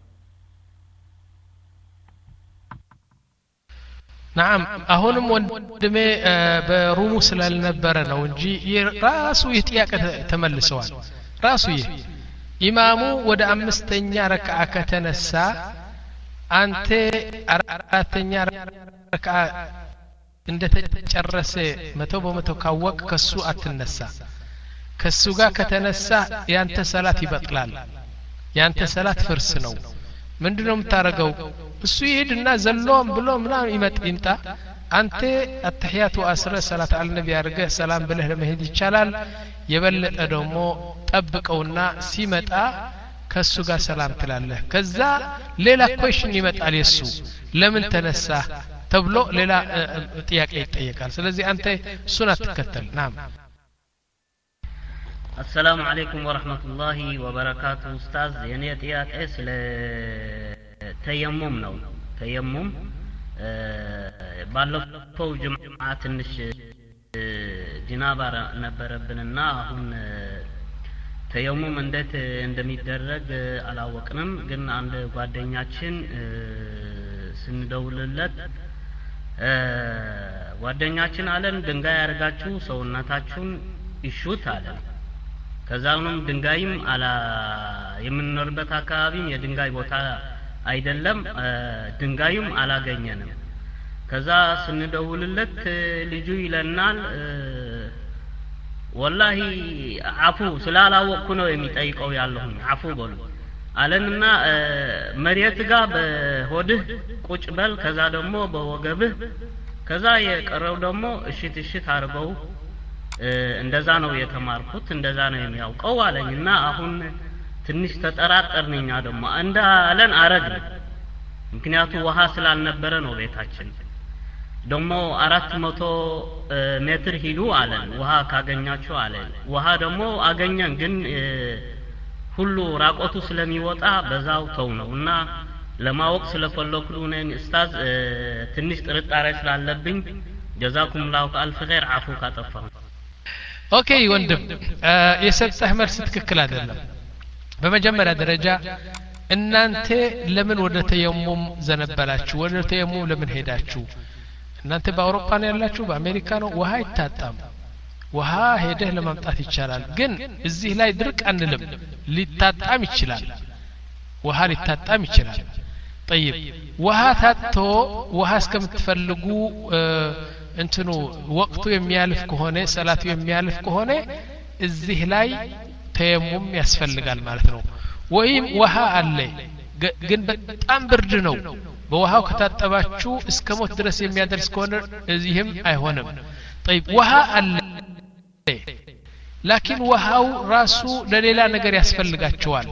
نعم አሁንም ወንድሜ በሩሙ ስላልነበረ ነው እንጂ ራሱ ይጥያቀ ተመልሰዋል ራሱ ይሄ ኢማሙ ወደ አምስተኛ ረክዓ ከተነሳ አንተ አራተኛ ረክዓ እንደተጨረሰ መቶ በመቶ ካወቅ ከሱ አትነሳ ከሱ ጋር ከተነሳ ያንተ ሰላት ይበጥላል ያንተ ሰላት ፍርስ ነው ምንድነው የምታረገው እሱ ይሄድና ዘሎም ብሎ ምናምን ይመጥ ይምጣ አንተ አተህያቱ አስረ ሰላት አለ ነብይ አርገ ሰላም ብለህ ለመሄድ ይቻላል የበለጠ ደግሞ ጠብቀውና ሲመጣ ከሱ ጋር ሰላም ትላለህ ከዛ ሌላ ኩዌሽን ይመጣል የሱ ለምን ተነሳ ተብሎ ሌላ ጥያቄ ይጠየቃል ስለዚህ አንተ እሱን አትከተል ናም السلام عليكم ورحمة الله وبركاته أستاذ يعني ጥያቄ ስለ ተየሙም ነው ተየሙም ባለፈው ጅምዓ ትንሽ ጅናባ ነበረብንና አሁን ተየሙም እንዴት እንደሚደረግ አላወቅንም ግን አንድ ጓደኛችን ስንደውልለት ጓደኛችን አለን ድንጋይ ያርጋችሁ ሰውነታችሁን ይሹት አለን ከዛውንም ድንጋይም አላ የምንኖርበት አካባቢም የድንጋይ ቦታ አይደለም ድንጋዩም አላገኘንም ከዛ ስንደውልለት ልጁ ይለናል ወላሂ አፉ ስላላወቅኩ ነው የሚጠይቀው ያለሁኝ አፉ በሉ አለንና መሬት ጋር በሆድህ ቁጭ በል ከዛ ደግሞ በወገብህ ከዛ የቀረው ደግሞ እሽት እሽት አርገው እንደዛ ነው የተማርኩት እንደዛ ነው የሚያውቀው አለኝና አሁን ትንሽ ተጠራጠርንኛ ደግሞ እንዳለን አረግ ምክንያቱም ውሃ ስላልነበረ ነው ቤታችን ደግሞ አራት መቶ ሜትር ሂዱ አለን ውሃ ካገኛችሁ አለን ውሃ ደግሞ አገኘን ግን ሁሉ ራቆቱ ስለሚወጣ በዛው ተው ነውና ለማወቅ ስለፈለኩ ነው ኡስታዝ ትንሽ ጥርጣሬ ስላለብኝ ጀዛኩም ላሁ አልፍ ኸይር አፉ ካጠፋሁ ኦኬ ወንድም የሰጠህ መልስ ትክክል አይደለም በመጀመሪያ ደረጃ እናንተ ለምን ወደ ተየሙም ዘነበላችሁ ወደ ተየሙም ለምን ሄዳችሁ እናንተ በአውሮፓ ነው ያላችሁ በአሜሪካ ነው ውሃ ይታጣም ውሃ ሄደህ ለማምጣት ይቻላል ግን እዚህ ላይ ድርቅ አንልም ሊታጣም ይችላል ውሃ ሊታጣም ይችላል طيب ውሃ ታጥቶ ውሃ እስከምትፈልጉ እንትኑ ወቅቱ የሚያልፍ ከሆነ ሰላቱ የሚያልፍ ከሆነ እዚህ ላይ ተየሙም ያስፈልጋል ማለት ነው ወይም ውሃ አለ ግን በጣም ብርድ ነው በውሃው ከታጠባችሁ እስከ ሞት ድረስ የሚያደርስ ከሆነ እዚህም አይሆንም طيب ውሃ አለ ላኪን ውሃው ራሱ ለሌላ ነገር ያስፈልጋቸዋል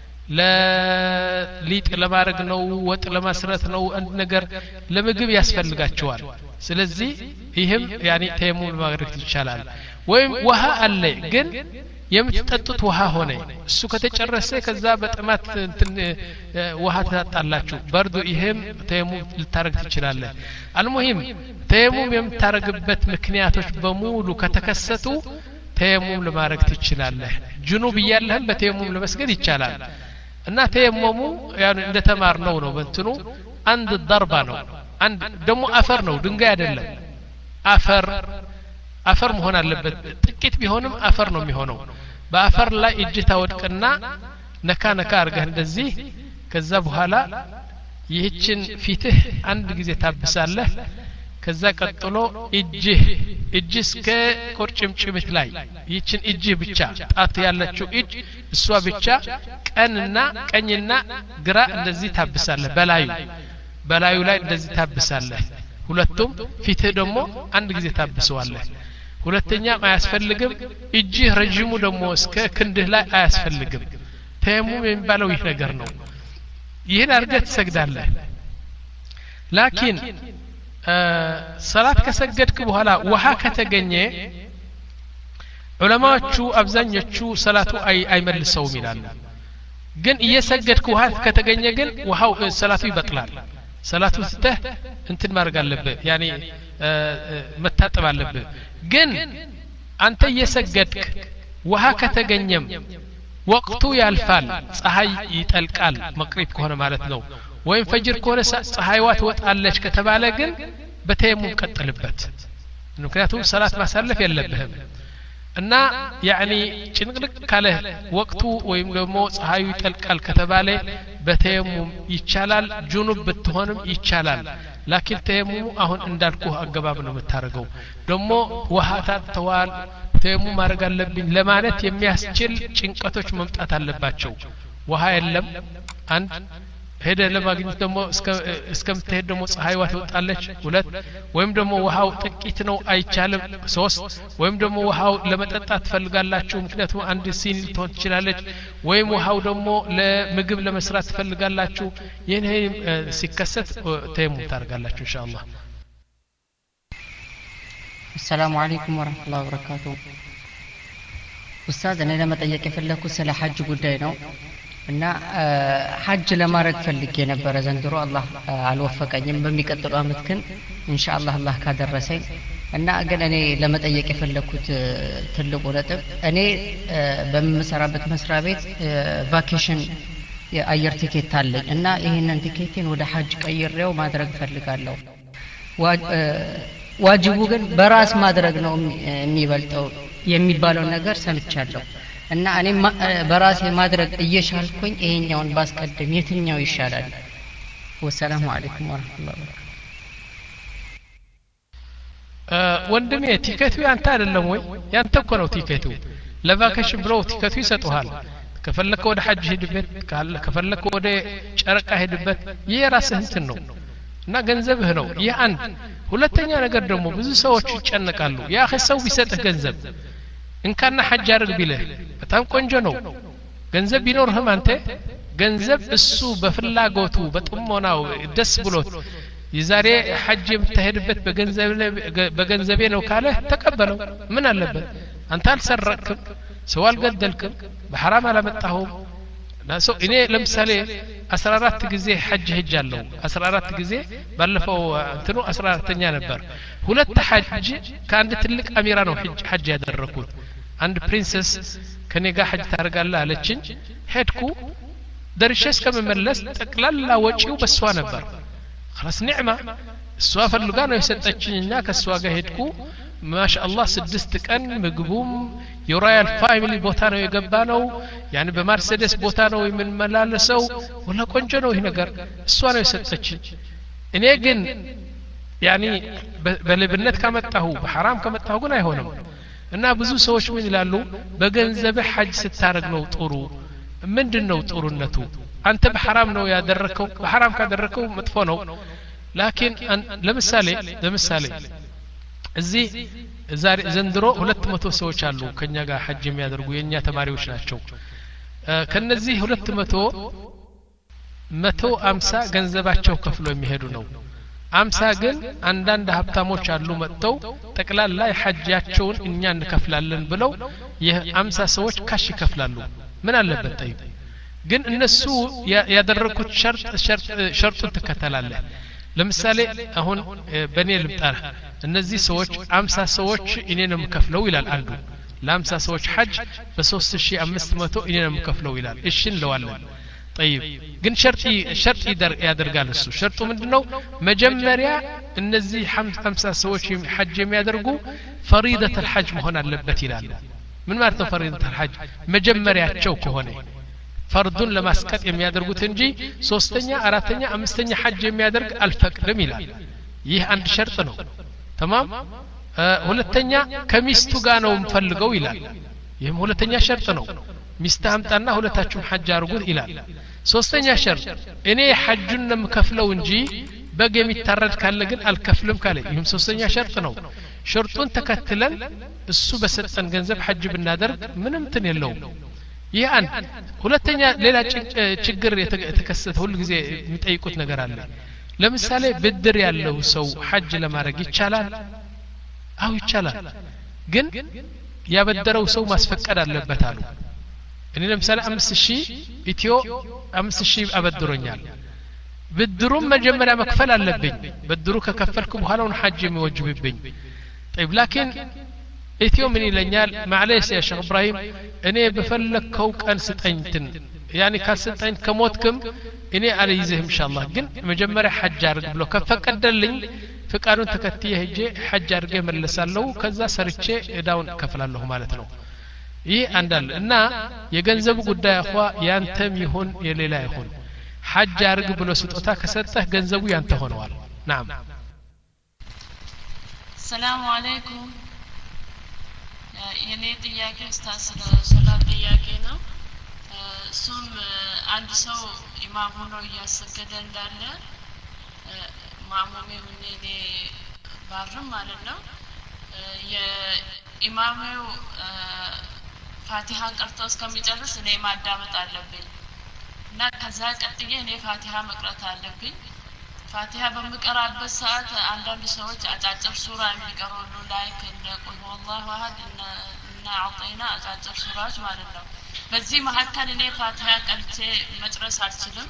ለሊጥ ለማድረግ ነው ወጥ ለማስረት ነው አንድ ነገር ለምግብ ያስፈልጋቸዋል ስለዚህ ይህም ያኒ ተየሙም ማድረግ ይቻላል ወይም ውሃ አለ ግን የምትጠጡት ውሃ ሆነ እሱ ከተጨረሰ ከዛ በጥማት ውሃ ታጣላችሁ በርዶ ይሄም ተየሙም ልታረግ ትችላለህ አልሙሂም ተየሙም የምታረግበት ምክንያቶች በሙሉ ከተከሰቱ ተየሙም ለማድረግ ትችላለህ ጅኑብ ይያለህም በተየሙም ለመስገድ ይቻላል እና ተየሙሙ ያን እንደተማርነው ነው በእንትኑ አንድ ضربه ነው አንድ ደሞ አፈር ነው ድንጋይ አይደለም አፈር አፈር መሆን አለበት ጥቂት ቢሆንም አፈር ነው የሚሆነው በአፈር ላይ እጅ ታወድቅና ነካ ነካ አርገህ እንደዚህ ከዛ በኋላ ይህችን ፊትህ አንድ ጊዜ ታብሳለህ ከዛ ቀጥሎ እጅህ እጅስ ከቁርጭምጭሚት ላይ ይህችን እጅህ ብቻ ጣት ያለችው እጅ እሷ ብቻ ቀንና ቀኝና ግራ እንደዚህ ታብሳለህ በላዩ በላዩ ላይ እንደዚህ ታብሳለህ ሁለቱም ፊትህ ደግሞ አንድ ጊዜ ታብሰዋለህ ሁለተኛ አያስፈልግም እጅህ ረጅሙ ደግሞ እስከ ክንድህ ላይ አያስፈልግም ተየሙም የሚባለው ይህ ነገር ነው ይህን አርገህ ትሰግዳለህ ላኪን ሰላት ከሰገድክ በኋላ ውሃ ከተገኘ ዑለማዎቹ አብዛኞቹ ሰላቱ አይ አይመልሰውም ይላሉ ግን እየሰገድክ ውሃ ከተገኘ ግን ውሃው ሰላቱ ይበጥላል ሰላቱ ስተህ እንትን ማድረግ አለብህ ያኒ መታጠብ አለብህ ግን አንተ እየሰገድክ ውሃ ከተገኘም ወቅቱ ያልፋል ፀሐይ ይጠልቃል መቅሪብ ከሆነ ማለት ነው ወይም ፈጅር ከሆነ ፀሐይዋ ትወጣለች ከተባለ ግን በተየሙም ቀጥልበት ምክንያቱም ሰላት ማሳለፍ የለብህም እና ያኒ ጭንቅልቅ ካለ ወቅቱ ወይም ደግሞ ፀሐዩ ይጠልቃል ከተባለ በተየሙም ይቻላል ጁኑብ ብትሆንም ይቻላል ላኪን ተየሙሙ አሁን እንዳልኩህ አገባብ ነው የምታረገው ደግሞ ውሃ ታጥተዋል ተየሙም ማድረግ አለብኝ ለማለት የሚያስችል ጭንቀቶች መምጣት አለባቸው ውሃ የለም አንድ ሄደ ለማግኘት ደግሞ እስከ እስከምትሄድ ደግሞ ፀሐይዋ ትወጣለች ሁለት ወይም ደግሞ ውሃው ጥቂት ነው አይቻልም ሶስት ወይም ደግሞ ውሃው ለመጠጣት ትፈልጋላችሁ ምክንያቱም አንድ ሲኒ ልትሆን ትችላለች ወይም ውሃው ደግሞ ለምግብ ለመስራት ትፈልጋላችሁ ይሄን ሲከሰት ተየሙም ታደርጋላችሁ ኢንሻአላህ السلام عليكم ورحمة الله وبركاته أستاذ أنا لما تيجي فلك سلا حج قدينا እና ሐጅ ለማድረግ ፈልጌ ነበር ዘንድሮ አላህ አልወፈቀኝም በሚቀጥለው አመት ግን ኢንሻአላህ አላህ ካደረሰኝ እና ግን እኔ ለመጠየቅ የፈለኩት ትልቁ ነጥብ እኔ በመሰራበት መስሪያ ቤት ቫኬሽን የአየር ቲኬት አለኝ እና ይሄንን ቲኬቴን ወደ ሐጅ ቀይሬው ማድረግ ፈልጋለሁ ዋጅቡ ግን በራስ ማድረግ ነው የሚበልጠው የሚባለው ነገር ሰምቻለሁ እና እኔ በራሴ ማድረግ እየቻልኩኝ ይሄኛውን ባስቀድም የትኛው ይሻላል ወሰላሙ አለይኩም ወራህመቱላሂ ወበረካቱ ወንድሜ ቲኬቱ ያንተ አይደለም ወይ ያንተ እኮ ነው ቲኬቱ ለቫኬሽን ብለው ቲኬቱ ይሰጡሃል ከፈለከ ወደ ሐጅ ሄድበት ከፈለከ ወደ ጨረቃ ሄድበት ይሄ ራስህ እንትን ነው እና ገንዘብህ ነው ይሄ አንድ ሁለተኛ ነገር ደግሞ ብዙ ሰዎች ይጨነቃሉ ያ ሰው ቢሰጥህ ገንዘብ እንካና ሐጅ አድርግ ቢልህ በጣም ቆንጆ ነው ገንዘብ ቢኖርህም አንተ ገንዘብ እሱ በፍላጎቱ በጥሞናው ደስ ብሎት የዛሬ ሐጅ የምትሄድበት በገንዘብ በገንዘቤ ነው ካለ ተቀበለው ምን አለበት አንተ አልሰረቅም ሰው አልገደልክም በሐራም አላመጣኸውም ናሶ እኔ ለምሳሌ አስራ አራት ጊዜ ሐጅ ሄጃለሁ አስራ አራት ጊዜ ባለፈው እንትኑ አስራ አራተኛ ነበር ሁለት ሐጅ ከአንድ ትልቅ አሚራ ነው ሐጅ ያደረኩት አንድ ፕሪንሰስ ከኔ ጋር ሐጅ ታደርጋለህ አለችኝ ሄድኩ ደርሼ እስከመመለስ ጠቅላላ ወጪው በሷ ነበር خلاص نعمة السوا فلقا ነው የሰጠችኝና ከሷ ጋር ሄድኩ ማሻአላህ ስድስት ቀን ምግቡም የሮያል ፋሚሊ ቦታ ነው የገባ ነው ያኒ በማርሴዲስ ቦታ ነው የምንመላለሰው ወላ ቆንጆ ነው ይሄ ነገር እሷ ነው የሰጠችኝ እኔ ግን ያኒ በልብነት ከመጣሁ በሐራም ከመጣሁ ግን አይሆንም እና ብዙ ሰዎች ምን ይላሉ በገንዘብ ሐጅ ስታረግ ነው ጥሩ ምንድነው ጥሩነቱ አንተ በሐራም ነው ያደረከው በሐራም ካደረከው መጥፎ ነው ላኪን ለምሳሌ ለምሳሌ እዚህ ዛሬ ዘንድሮ ሁለት መቶ ሰዎች አሉ ከኛ ጋር ሐጅ የሚያደርጉ የኛ ተማሪዎች ናቸው ከነዚህ ሁለት መቶ መቶ አምሳ ገንዘባቸው ከፍሎ የሚሄዱ ነው አምሳ ግን አንዳንድ ሀብታሞች አሉ መጥተው ጠቅላላ ሐጃቸውን እኛ እንከፍላለን ብለው የአምሳ ሰዎች ካሽ ይከፍላሉ ምን አለበት ጠይብ ግን እነሱ ያደረኩት ሸርጥ ሸርጥ ሸርጡን ተከተላለህ ለምሳሌ አሁን በኔ ልምጣር እነዚህ ሰዎች አምሳ ሰዎች እኔ ነው የምከፍለው ይላል አንዱ ለአምሳ ሰዎች ሐጅ በ3500 እኔ ነው የምከፍለው ይላል እሺ እንለዋለን طيب ግን ሸርጥ ሸርጥ ያደርጋል እሱ ሸርጡ ምንድነው መጀመሪያ እነዚህ ሃምሳ ሰዎች ሐጅ የሚያደርጉ ፈሪደተ الحج መሆን አለበት ይላል ምን ማለት ነው ፈሪደተ الحج መጀመሪያቸው ከሆነ ፈርዱን ለማስቀጥ የሚያደርጉት እንጂ ሶስተኛ አራተኛ አምስተኛ ሐጅ የሚያደርግ አልፈቅድም ይላል ይህ አንድ ሸርጥ ነው تمام ሁለተኛ ከሚስቱ ጋር ነው የምፈልገው ይላል ይህም ሁለተኛ ሸርጥ ነው ሚስት አምጣና ሁለታችሁም ሐጅ አድርጉት ይላል ሶስተኛ ሸርጥ እኔ ሐጁን ነው የምከፍለው እንጂ በግ የሚታረድ ካለ ግን አልከፍልም ካለ ይህም ሶስተኛ ሸርጥ ነው ሸርጡን ተከትለን እሱ በሰጠን ገንዘብ ሐጅ ብናደርግ ምንም ትን የለውም ይህ አንድ ሁለተኛ ሌላ ችግር የተከሰተ ሁሉ ጊዜ የሚጠይቁት ነገር አለ ለምሳሌ ብድር ያለው ሰው ሐጅ ለማድረግ ይቻላል አው ይቻላል ግን ያበደረው ሰው ማስፈቀድ አለበት አሉ እኔ ለምሳሌ አምስት ሺህ ኢትዮ አምስት ሺህ አበድሮኛል ብድሩም መጀመሪያ መክፈል አለብኝ ብድሩ ከከፈልኩ በኋላ ነው ሐጅ የሚወጅብብኝ طيب لكن ኢትዮ ምን ይለኛል ማለሽ ያ ሼክ ኢብራሂም እኔ በፈለከው ቀን ስጠኝትን ያኒ ካልሰጠኝ ከሞትክም እኔ አልይዝህም ኢንሻአላህ ግን መጀመሪያ ሐጅ አድርግ ብሎ ከፈቀደልኝ ፍቃዱን ተከትዬ ሄጄ ሐጅ አድርጌ መለሳለሁ ከዛ ሰርቼ እዳውን ከፍላለሁ ማለት ነው ይህ አንዳል እና የገንዘብ ጉዳይ አኳ ያንተም ይሁን የሌላ ይሁን ሐጅ አድርግ ብሎ ስጦታ ከሰጠህ ገንዘቡ ያንተ ሆነዋል نعم السلام عليكم የኔ ጥያቄ ኡስታዝ ሰላም ጥያቄ ነው እሱም አንድ ሰው ኢማም ሆኖ እያሰገደ እንዳለ ማሙሜ ምን እኔ ባርም ማለት ነው የኢማሙ ፋቲሃን ቀርቶ እስከሚጨርስ እኔ ማዳመጥ አለብኝ እና ከዛ ቀጥዬ እኔ ፋቲሃ መቅራት አለብኝ ፋቲሃ በመቀራበት ሰዓት አንዳንድ ሰዎች አጫጭር ሱራ የሚቀርቡ ላይክ እንደ ቁል ሁወላሁ አሐድ እና አውጣይና አጫጭር ሱራዎች ማለት ነው በዚህ መሐከል እኔ ፋቲሃ ቀርቼ መጨረስ አልችልም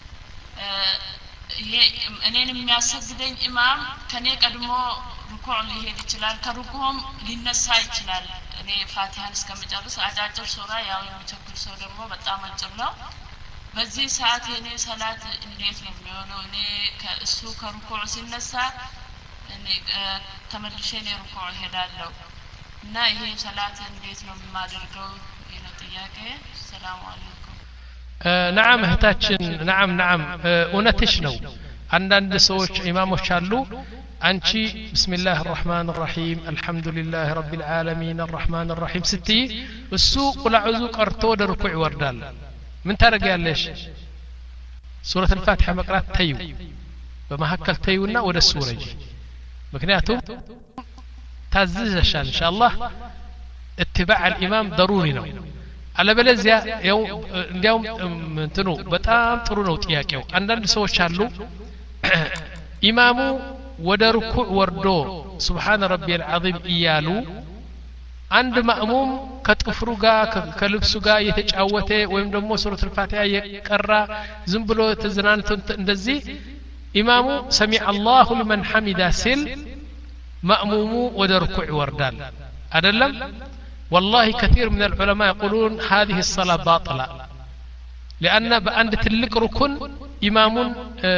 ይሄ እኔን የሚያሰግደኝ ኢማም ከኔ ቀድሞ ሩኩዕ ሊሄድ ይችላል ከሩኩዕም ሊነሳ ይችላል እኔ ፋቲሃን እስከመጨረስ አጫጭር ሱራ ያው የሚቸኩል ሰው ደግሞ በጣም አጭር ነው በዚህ ሰዓት የኔ ሰላት እንዴት ነው የሚሆነው እኔ ከእሱ ከሩኩዕ ሲነሳ እኔ ተመልሼ እኔ ሩኩዕ ሄዳለሁ እና ይሄ ሰላት እንዴት ነው የማደርገው ይሄ ጥያቄ ሰላም አለይኩም نعم እህታችን نعم نعم እውነትሽ ነው አንዳንድ ሰዎች ኢማሞች አሉ አንቺ بسم الله الرحمن الرحيم الحمد لله رب العالمين الرحمن الرحيم ستي እሱ ቁል አዑዙ ቀርቶ ወደ ሩኩዕ ይወርዳል ምን ታረጋለሽ ሱረቱ الفاتحة መቅራት ተዩ በመሐከል ተዩና ወደ ሱረጂ ምክንያቱም ታዝዘሻል ኢንሻአላህ اتباع الامام ضروري ነው አለበለዚያ ያው እንዲያውም እንትኑ በጣም ጥሩ ነው ጥያቄው አንዳንድ ሰዎች አሉ ኢማሙ ወደ ሩኩዕ ወርዶ ሱብሃን ረቢል ዐዚም እያሉ አንድ ማእሙም ከጥፍሩ ጋር ከልብሱ ጋር የተጫወተ ወይም ደግሞ ሱረቱ الفاتحة የቀራ ዝም ብሎ ተዝናንቶ እንደዚህ ኢማሙ ሰሚዐ አላሁ ሊመን ሐሚዳ ሲል ማእሙሙ ወደ ሩኩዕ ይወርዳል አይደለም والله كثير من العلماء يقولون هذه الصلاة باطلة لأن بأند تلك ركن إمام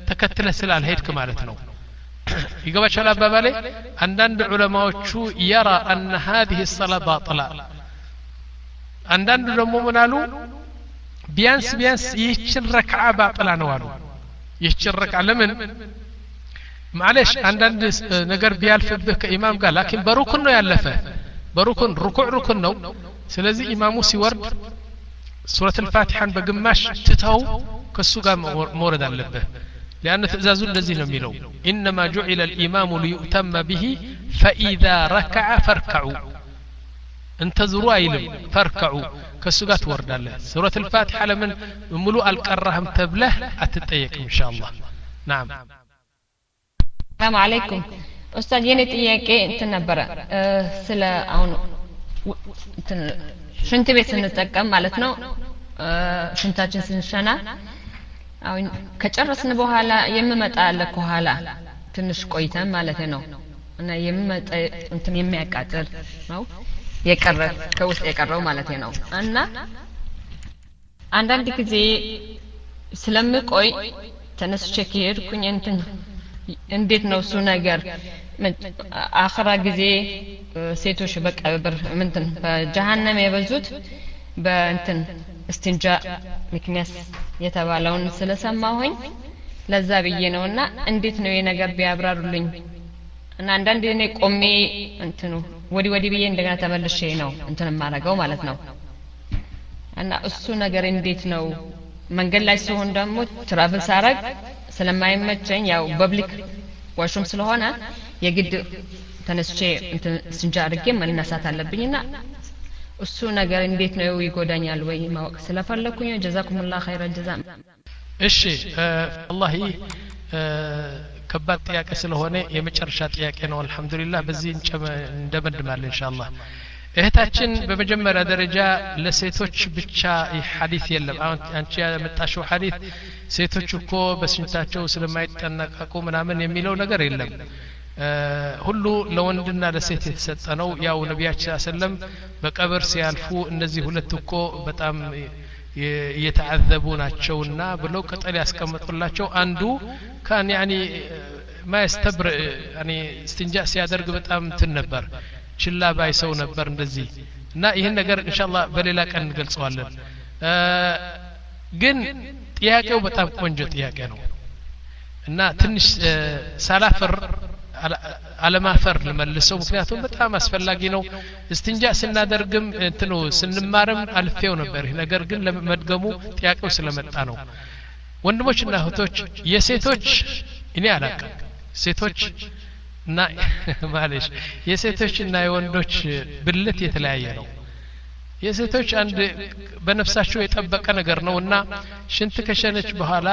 ተከትለ ስላልሄድክ ማለት ነው ይገባቻል አባባሌ አንዳንድ ዑለማዎቹ يرى ان هذه الصلاه باطله አንዳንዱ ደግሞ ምን አሉ ቢያንስ ቢያንስ ይህችን ረክዓ ባጥላ ነው አሉ ይህችን ረክዓ ለምን معلش አንዳንድ ነገር ቢያልፍብህ ከኢማም ጋር ላኪን በሩኩን ነው ያለፈ በሩኩን ሩኩዕ ሩኩን ነው ስለዚህ ኢማሙ ሲወርድ ሱረቱ الفاتحة በግማሽ ትተው ከሱ ጋር መውረድ አለበት لأن تأزاز الذي نميلو إنما جعل الإمام ليؤتم به فإذا ركع فاركعوا انتظروا أيلم فاركعوا كالسقات ورد الله سورة الفاتحة لمن ملوء القرهم تبله أتتأيك إن شاء الله نعم السلام عليكم أستاذ ينت إياك أنت نبرة أه سلا أون شنت بيت نتكلم مالتنا أه شنتاجن سنشنا አሁን ከጨረስን በኋላ የምመጣ አለ ከኋላ ትንሽ ቆይተን ማለት ነው እና የምመጣ እንትን የሚያቃጥል ነው የቀረ ከውስጥ የቀረው ማለት ነው እና አንዳንድ ጊዜ ስለምቆይ ተነስቼ ከሄድኩኝ እንትን እንዴት ነው እሱ ነገር አኺራ ጊዜ ሴቶች በቀብር ምንትን በጀሃነም የበዙት በእንትን እስቲንጃ ምክንያት የተባለውን ስለሰማሁኝ ለዛ ብዬ ነውና እንዴት ነው የነገር ቢያብራሩልኝ እና አንዳንዴ እኔ ቆሜ እንትኑ ወዲ ወዲ ብዬ እንደገና ተመልሼ ነው እንትን ማረጋው ማለት ነው እና እሱ ነገር እንዴት ነው መንገድ ላይ ሲሆን ደግሞ ትራቭል ሳረግ ስለማይመቸኝ ያው ፐብሊክ ዋሹም ስለሆነ የግድ ተነስቼ እንትን ስንጃ አድርጌ መነሳት አለብኝና እሱ ነገር እንዴት ነው ይጎዳኛል ወይ ማወቅ ስለፈለኩኝ ጀዛኩሙላህ ኸይረን ጀዛ እሺ አላህ ከባድ ጥያቄ ስለሆነ የመጨረሻ ጥያቄ ነው አልহামዱሊላህ በዚህ እንደመድማለን ኢንሻአላህ እህታችን በመጀመሪያ ደረጃ ለሴቶች ብቻ ሐዲስ የለም አንቺ ያመጣሽው ሐዲስ ሴቶች እኮ በስንታቸው ስለማይጠነቀቁ ምናምን የሚለው ነገር የለም ሁሉ ለወንድና ለሴት የተሰጠ ነው ያው ነብያችን ሰለም በቀብር ሲያልፉ እነዚህ ሁለት እኮ በጣም የተዓዘቡ ናቸውና ብለው ቀጠል ያስቀምጡላቸው አንዱ ካን ያኒ ማስተብር ያኒ استنجاء ሲያደርግ በጣም ትን ነበር ችላ ባይ ሰው ነበር እንደዚህ እና ይሄን ነገር ኢንሻአላህ በሌላ ቀን እንገልጸዋለን ግን ጥያቄው በጣም ቆንጆ ጥያቄ ነው እና ትንሽ ሳላፈር አለማፈር ለመልሰው ምክንያቱም በጣም አስፈላጊ ነው እስቲንጃ ስናደርግም እንትኑ ስንማርም አልፌው ነበር ነገር ግን ለመድገሙ ጥያቄው ስለመጣ ነው ወንድሞችና እህቶች የሴቶች እኔ አላቀም ሴቶች እና ማለሽ የሴቶችና የወንዶች ብልት የተለያየ ነው የሴቶች አንድ በነፍሳቸው የጠበቀ ነገር ነውና ሽንት ከሸነች በኋላ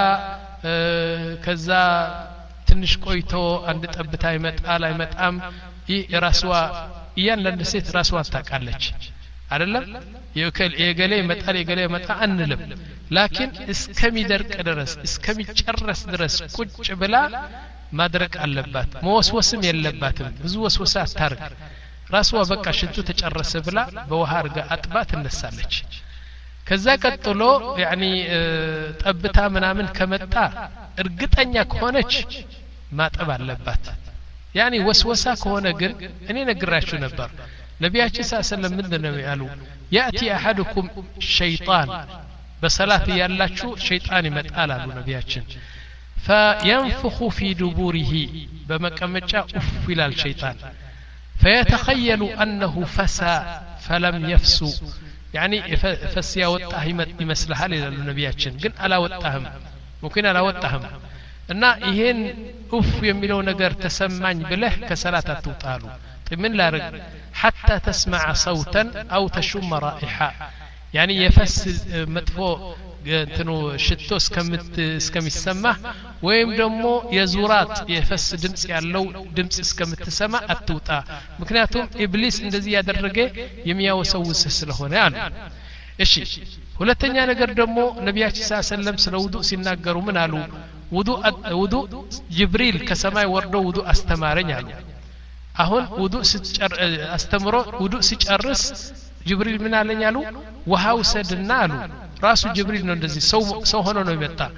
ከዛ ትንሽ ቆይቶ አንድ ጠብታ ይመጣል አይመጣም የራስዋ እያንዳንዱ ሴት ራስዋን ታውቃለች አይደለም የገሌ ይመጣል የገሌ ይመጣ አንልም ላኪን እስከሚደርቅ ድረስ እስከሚጨረስ ድረስ ቁጭ ብላ ማድረቅ አለባት መወስወስም የለባትም ብዙ ወስወሳ አታርግ ራስዋ በቃ ሽንቱ ተጨረሰ ብላ በውሃ አርጋ አጥባ ትነሳለች ከዛ ቀጥሎ ያኒ ጠብታ ምናምን ከመጣ እርግጠኛ ከሆነች ማጠብ አለባት ያኒ ወስወሳ ከሆነ ግን እኔ ነግራችሁ ነበር ነብያችን ሰለላሁ ዐለይሂ ያሉ ያቲ አሐዱኩም ሸይጣን በሰላት ያላችሁ ሸይጣን ይመጣል አሉ ነብያችን فينفخ في دبوره بمقمጫ ኡፍ ይላል ሸይጣን فيتخيل انه فسى فلم يفسو يعني فسيا ወጣህ ይመስልሃል ይላሉ ነብያችን ግን አላወጣህም ممكن አላወጣህም እና ይሄን ኡፍ የሚለው ነገር ተሰማኝ ብለህ ከሰላት አትውጣሉ ምን ላርግ حتى تسمع صوتا او تشم رائحه يعني يفس مطفو እንትኑ ሽቶ እስከምት እስከሚሰማ ወይም ደግሞ የዙራት የፈስ ድምጽ ያለው ድምጽ እስከምትሰማ አትውጣ ምክንያቱም ኢብሊስ እንደዚህ ያደረገ የሚያወሰውስ ስለሆነ አሉ እሺ ሁለተኛ ነገር ደግሞ ነብያችን ሰለላሁ ስለ ውዱእ ሲናገሩ ምን አሉ ውዱእ ውዱእ ጅብሪል ከሰማይ ወርዶ ውዱእ አስተማረኝ አሉ አሁን ውዱእ ሲጨር አስተምሮ ውዱእ ሲጨርስ ጅብሪል ምን አለኝ አሉ ውሃው ሰድና አሉ ራሱ ጅብሪል ነው እንደዚህ ሰው ሰው ሆኖ ነው የመጣ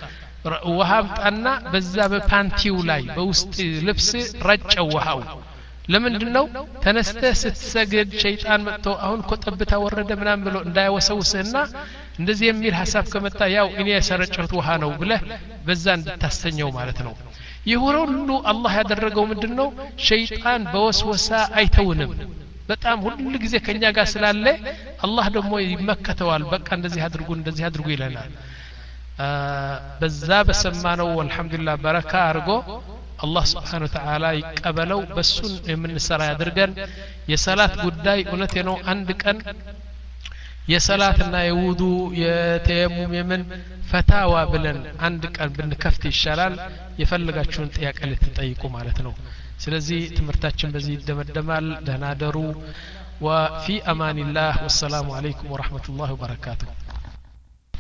ውሃ አምጣና በዛ በፓንቲው ላይ በውስጥ ልብስ ረጨው ውሃው ለምንድነው ተነስተ ስትሰግድ ሸይጣን መጥቶ አሁን እኮ ጠብታ ወረደ ምናምን ብሎ እንዳይወሰውስህና እንደዚህ የሚል ሐሳብ ከመጣ ያው እኔ የሰረጨሁት ውሃ ነው ብለህ በዛ እንድታስተኘው ማለት ነው ይህ ሁሉ አላህ ያደረገው ምንድነው ሸይጣን በወስወሳ አይተውንም በጣም ሁሉ ጊዜ ከኛ ጋር ስላለ አላህ ደግሞ ይመከተዋል በቃ እንደዚህ አድርጉ እንደዚህ አድርጉ ይለናል በዛ በሰማነው والحمدلله በረካ አርጎ አላህ Subhanahu Wa Ta'ala ይቀበለው በሱን የምንሰራ ያድርገን የሰላት ጉዳይ እውነቴ ነው አንድ ቀን የሰላትና የውዱ የተየሙም የምን ፈታዋ ብለን አንድ ቀን ብንከፍት ይሻላል የፈልጋችሁን ጥያቄ ልትጠይቁ ማለት ነው ስለዚህ ትምህርታችን በዚህ ይደመደማል ደህና ደሩ وفي امان الله والسلام عليكم ورحمه الله وبركاته